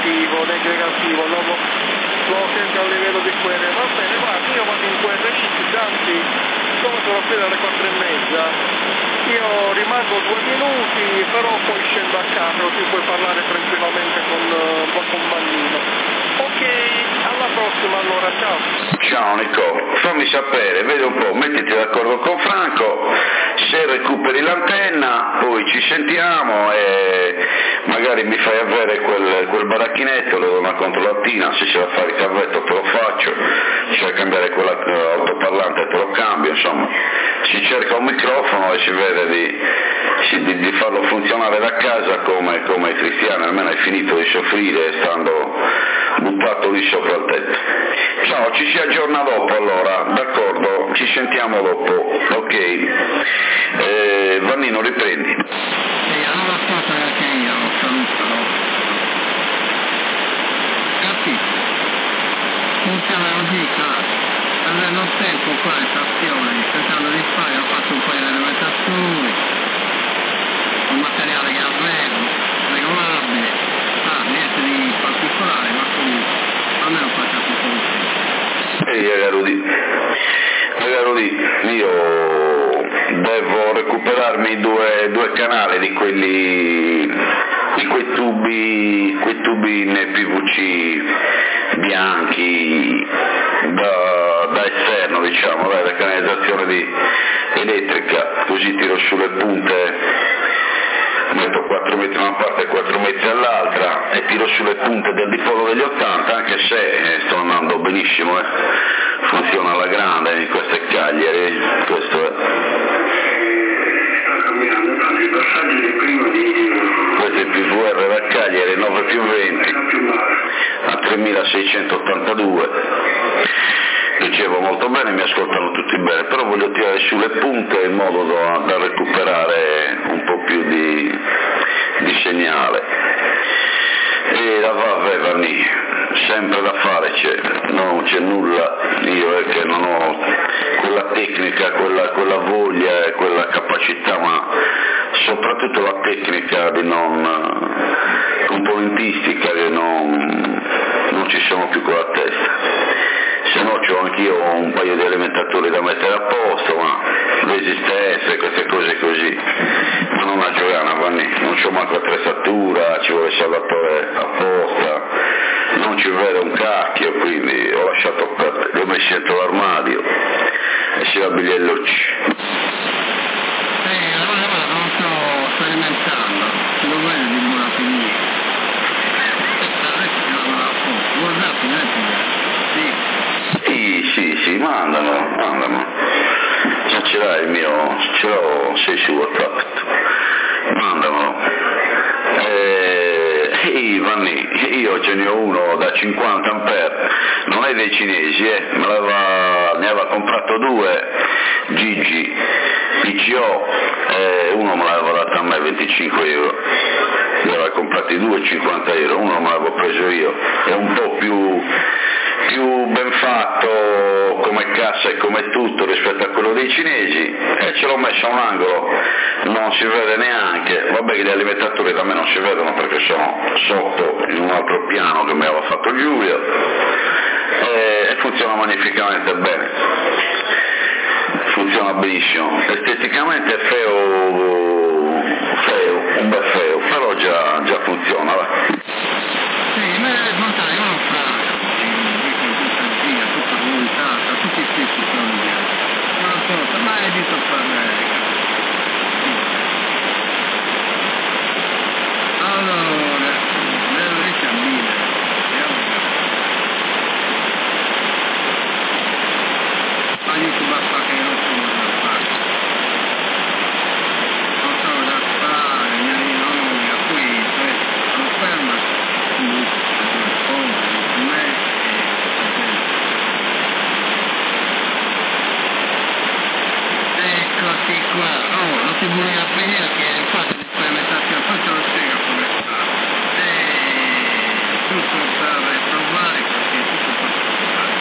Speaker 1: lo sento a livello di QRX, va bene, guarda, io vado in QRX, anzi, come sono qui alle 4:30, io rimango 2 minuti, però poi scendo a casa, così puoi parlare tranquillamente con Vannino. Ok, alla prossima allora, ciao.
Speaker 4: Ciao Nico, fammi sapere, vedi un po', mettiti d'accordo con Franco, se recuperi l'antenna poi ci sentiamo e magari mi fai avere quel baracchinetto, le do una controllatina, se c'è da fare il cavetto te lo faccio, se c'è da cambiare quell'altoparlante te lo cambio, insomma, si cerca un microfono e si vede di farlo funzionare da casa come i cristiani, almeno hai finito di soffrire stando buttato lì sopra il tetto. Ciao, ci si aggiorna dopo allora, d'accordo, ci sentiamo dopo, ok. Vannino, riprendi.
Speaker 5: Sì, allora aspetta che io saluto. Capito? Funziona così, claro. Nello tempo qua in stazione, cercando di fare, ho fatto un paio di elementazioni, un materiale che avevo, regolabile, niente di particolare, ma comunque almeno faccio tutto un tempo.
Speaker 4: Garudi, io devo recuperarmi due canali di quei tubi in PVC bianchi da esterno, diciamo, da canalizzazione elettrica, così tiro sulle punte, metto 4 metri da una parte e 4 metri dall'altra e tiro sulle punte del dipolo degli 80, anche se sto andando benissimo, funziona alla grande in queste Cagliari, questo è. Questo è il PVR da Cagliari 9+20 a 3682, ricevo molto bene, mi ascoltano tutti bene, però voglio tirare sulle punte in modo da recuperare un po' più di segnale. E la Vanni, sempre da fare c'è. tecnica, quella voglia e quella capacità, ma soprattutto la tecnica di componentistica che non ci sono più con la testa. Se no c'ho anch'io un paio di alimentatori da mettere a posto, ma l'esistenza, queste cose così, ma non a giocare, non c'ho manco attrezzatura, ci vuole il saldatore apposta, non ci vedo un cacchio, quindi ho lasciato li ho messi dentro l'armadio e si va a bigliellucci.
Speaker 5: Allora non sto sperimentando, se lo vedo di buona finire. Adesso che vado a posto, guardate,
Speaker 4: Sì, mandano. Già ce l'ho, sei su WhatsApp, mandamelo. Io ce ne ho uno da 50 ampere, non è dei cinesi, ne aveva comprato 2 Gigi PCO, uno me l'aveva dato a me 25 euro, ne aveva comprati 2 50 euro, uno me l'avevo preso io, è un po' più ben fatto come cassa e come tutto rispetto a quello dei cinesi, e ce l'ho messo a un angolo, non si vede neanche, vabbè che gli alimentatori da me non si vedono perché sono sotto in un altro piano che mi aveva fatto Giulio, e funziona magnificamente bene, funziona benissimo, esteticamente è feo, un bel feo, però già funziona, va.
Speaker 5: Sì, ma io non fa tutta montata, tutti i stessi sono una cosa, ma è di parlare. Allora, devo ricamminare. Ma YouTube va a fare che non sono da fare. Non sono da fare, non a qui, non ferma. Eccoti qua, non ti vuoi apparire che hai fatto di sperimentazione, poi te lo spiego come fa. Tutto per provare perché tutto per provare.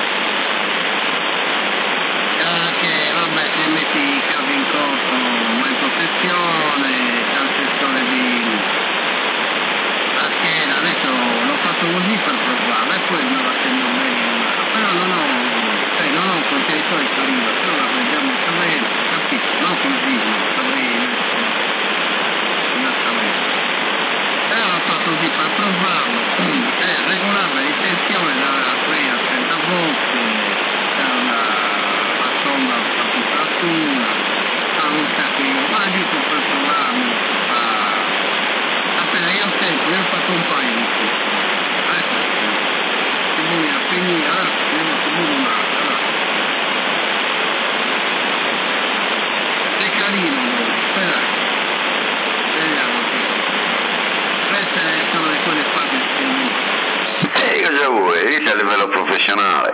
Speaker 5: Anche, vabbè, se metti i cavi in corso, ma in protezione, c'è il sensore di la scheda, adesso l'ho fatto così per provare, e poi me la tengo bene, però non ho un contenitore salino, però la prendiamo bene, capito? Non così, saprei esattamente. Però l'ho fatto così per provarlo, regolare di tensione da 3 a 30 volte, la sonda a temperatura, a un capino, ma dico per provarmi, appena io ho fatto un paio di questi. Si vuole a finire, andiamo a finire un'altra. È carino, spera. Vediamo che. Queste sono le quelle fatte di
Speaker 4: Cosa vuoi? Dice a livello professionale.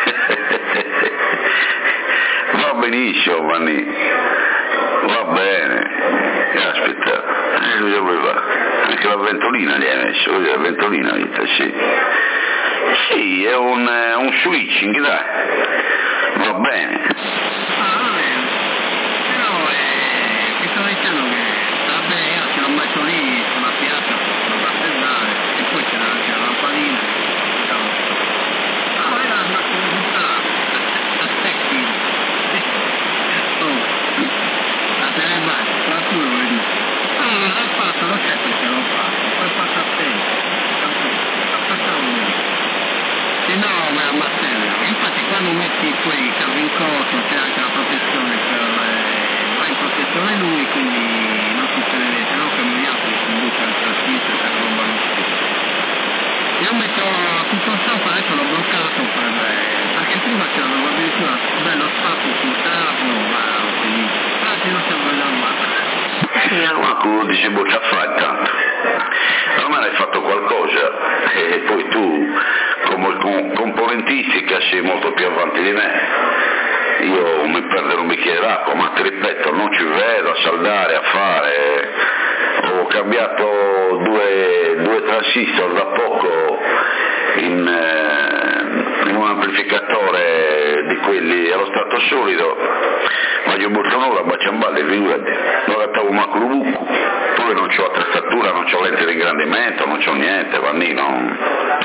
Speaker 4: Va benissimo, Vanni. Va bene. Aspetta, cosa vuoi fare? Anche la ventolina gli hai messo, la ventolina, sì. Sì, è un switching, dai. Va bene.
Speaker 5: Va bene. Però ti sto dicendo che vabbè, io ce l'ho messo lì sulla piazza per raffreddare e poi c'era anche la lampadina. Era una curiosità. Aspetti. La telematica, qualcuno lo dice. L'ha fatto, lo sai perché l'ho fatto, poi fatto attento. Aspetta un momento. Se no me la batteria. Infatti quando metti quei cavi in corso c'è anche la protezione va in protezione lui, quindi non succede niente, non come gli altri si buttano il trascritto e si arrobano tutto. Io metto tutto il sopra, adesso l'ho bloccato perché prima c'era addirittura bello spazio sul tavolo, ma ho finito. Anzi non stiamo vedendo mai.
Speaker 4: Qualcuno dice boccia fai tanto. Ormai hai fatto qualcosa e poi tu come componentistica sei molto più avanti di me. Io mi perdo un bicchiere d'acqua, ma ti ripeto, non ci vedo a saldare, a fare. Ho cambiato due transistor da poco in un amplificatore di quelli allo stato solido, ma io butto nulla, baciamballe, figurati, non agattavo manco un buco, poi non c'ho attrezzatura, non c'ho lente di ingrandimento, non c'ho niente, Vannino,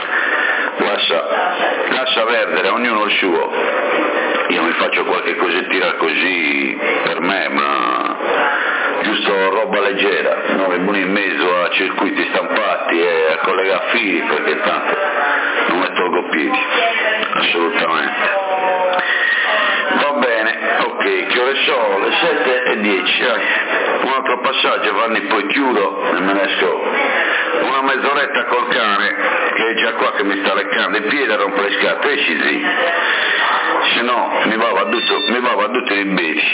Speaker 4: lascia perdere, ognuno il suo, io mi faccio qualche cosettina così per me, ma giusto roba leggera, non mi buono in mezzo a circuiti stampati e a collegare fili, perché tanto non mi tolgo piedi, assolutamente. Va bene, ok, che ore sono? Le 7:10, un altro passaggio, Vanni, poi chiudo e me ne esco una mezz'oretta col cane, che è già qua che mi sta leccando i piedi e rompe le scarpe, esci sì, se no mi va a tutti i beci.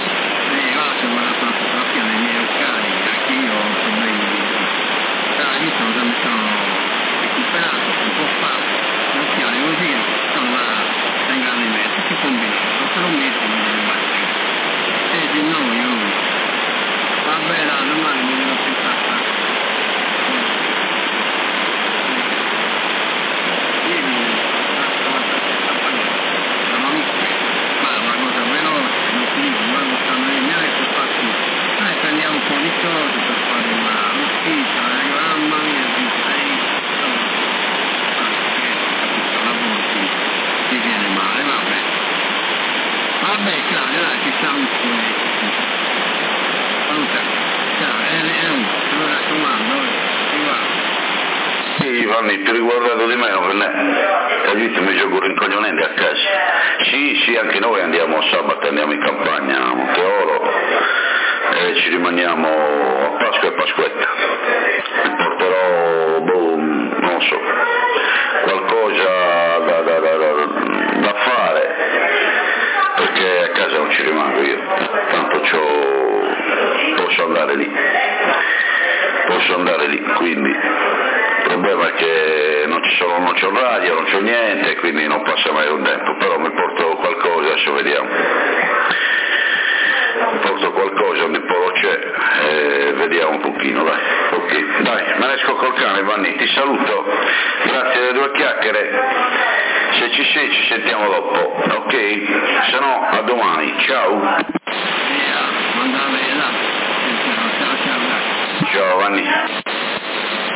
Speaker 4: Sì, Vanni, più riguardato di me, non è visto mi gioco rincoglionente a casa. Sì, anche noi andiamo sabato, andiamo in campagna a Monteoro e ci rimaniamo a Pasqua e Pasquetta. Mi porterò, non so, qualcosa da fare, perché a casa non ci rimango io, tanto posso andare lì, quindi il problema è che non c'ho radio, non c'ho niente, quindi non passa mai un tempo, però mi porto qualcosa, adesso vediamo, mi porto qualcosa, un po' c'è, vediamo un pochino, dai, ok, dai, me ne esco col cane, Vanni, ti saluto, grazie delle 2 chiacchiere, se ci sei ci sentiamo dopo, ok? Se no a domani, ciao. Ciao Vanni.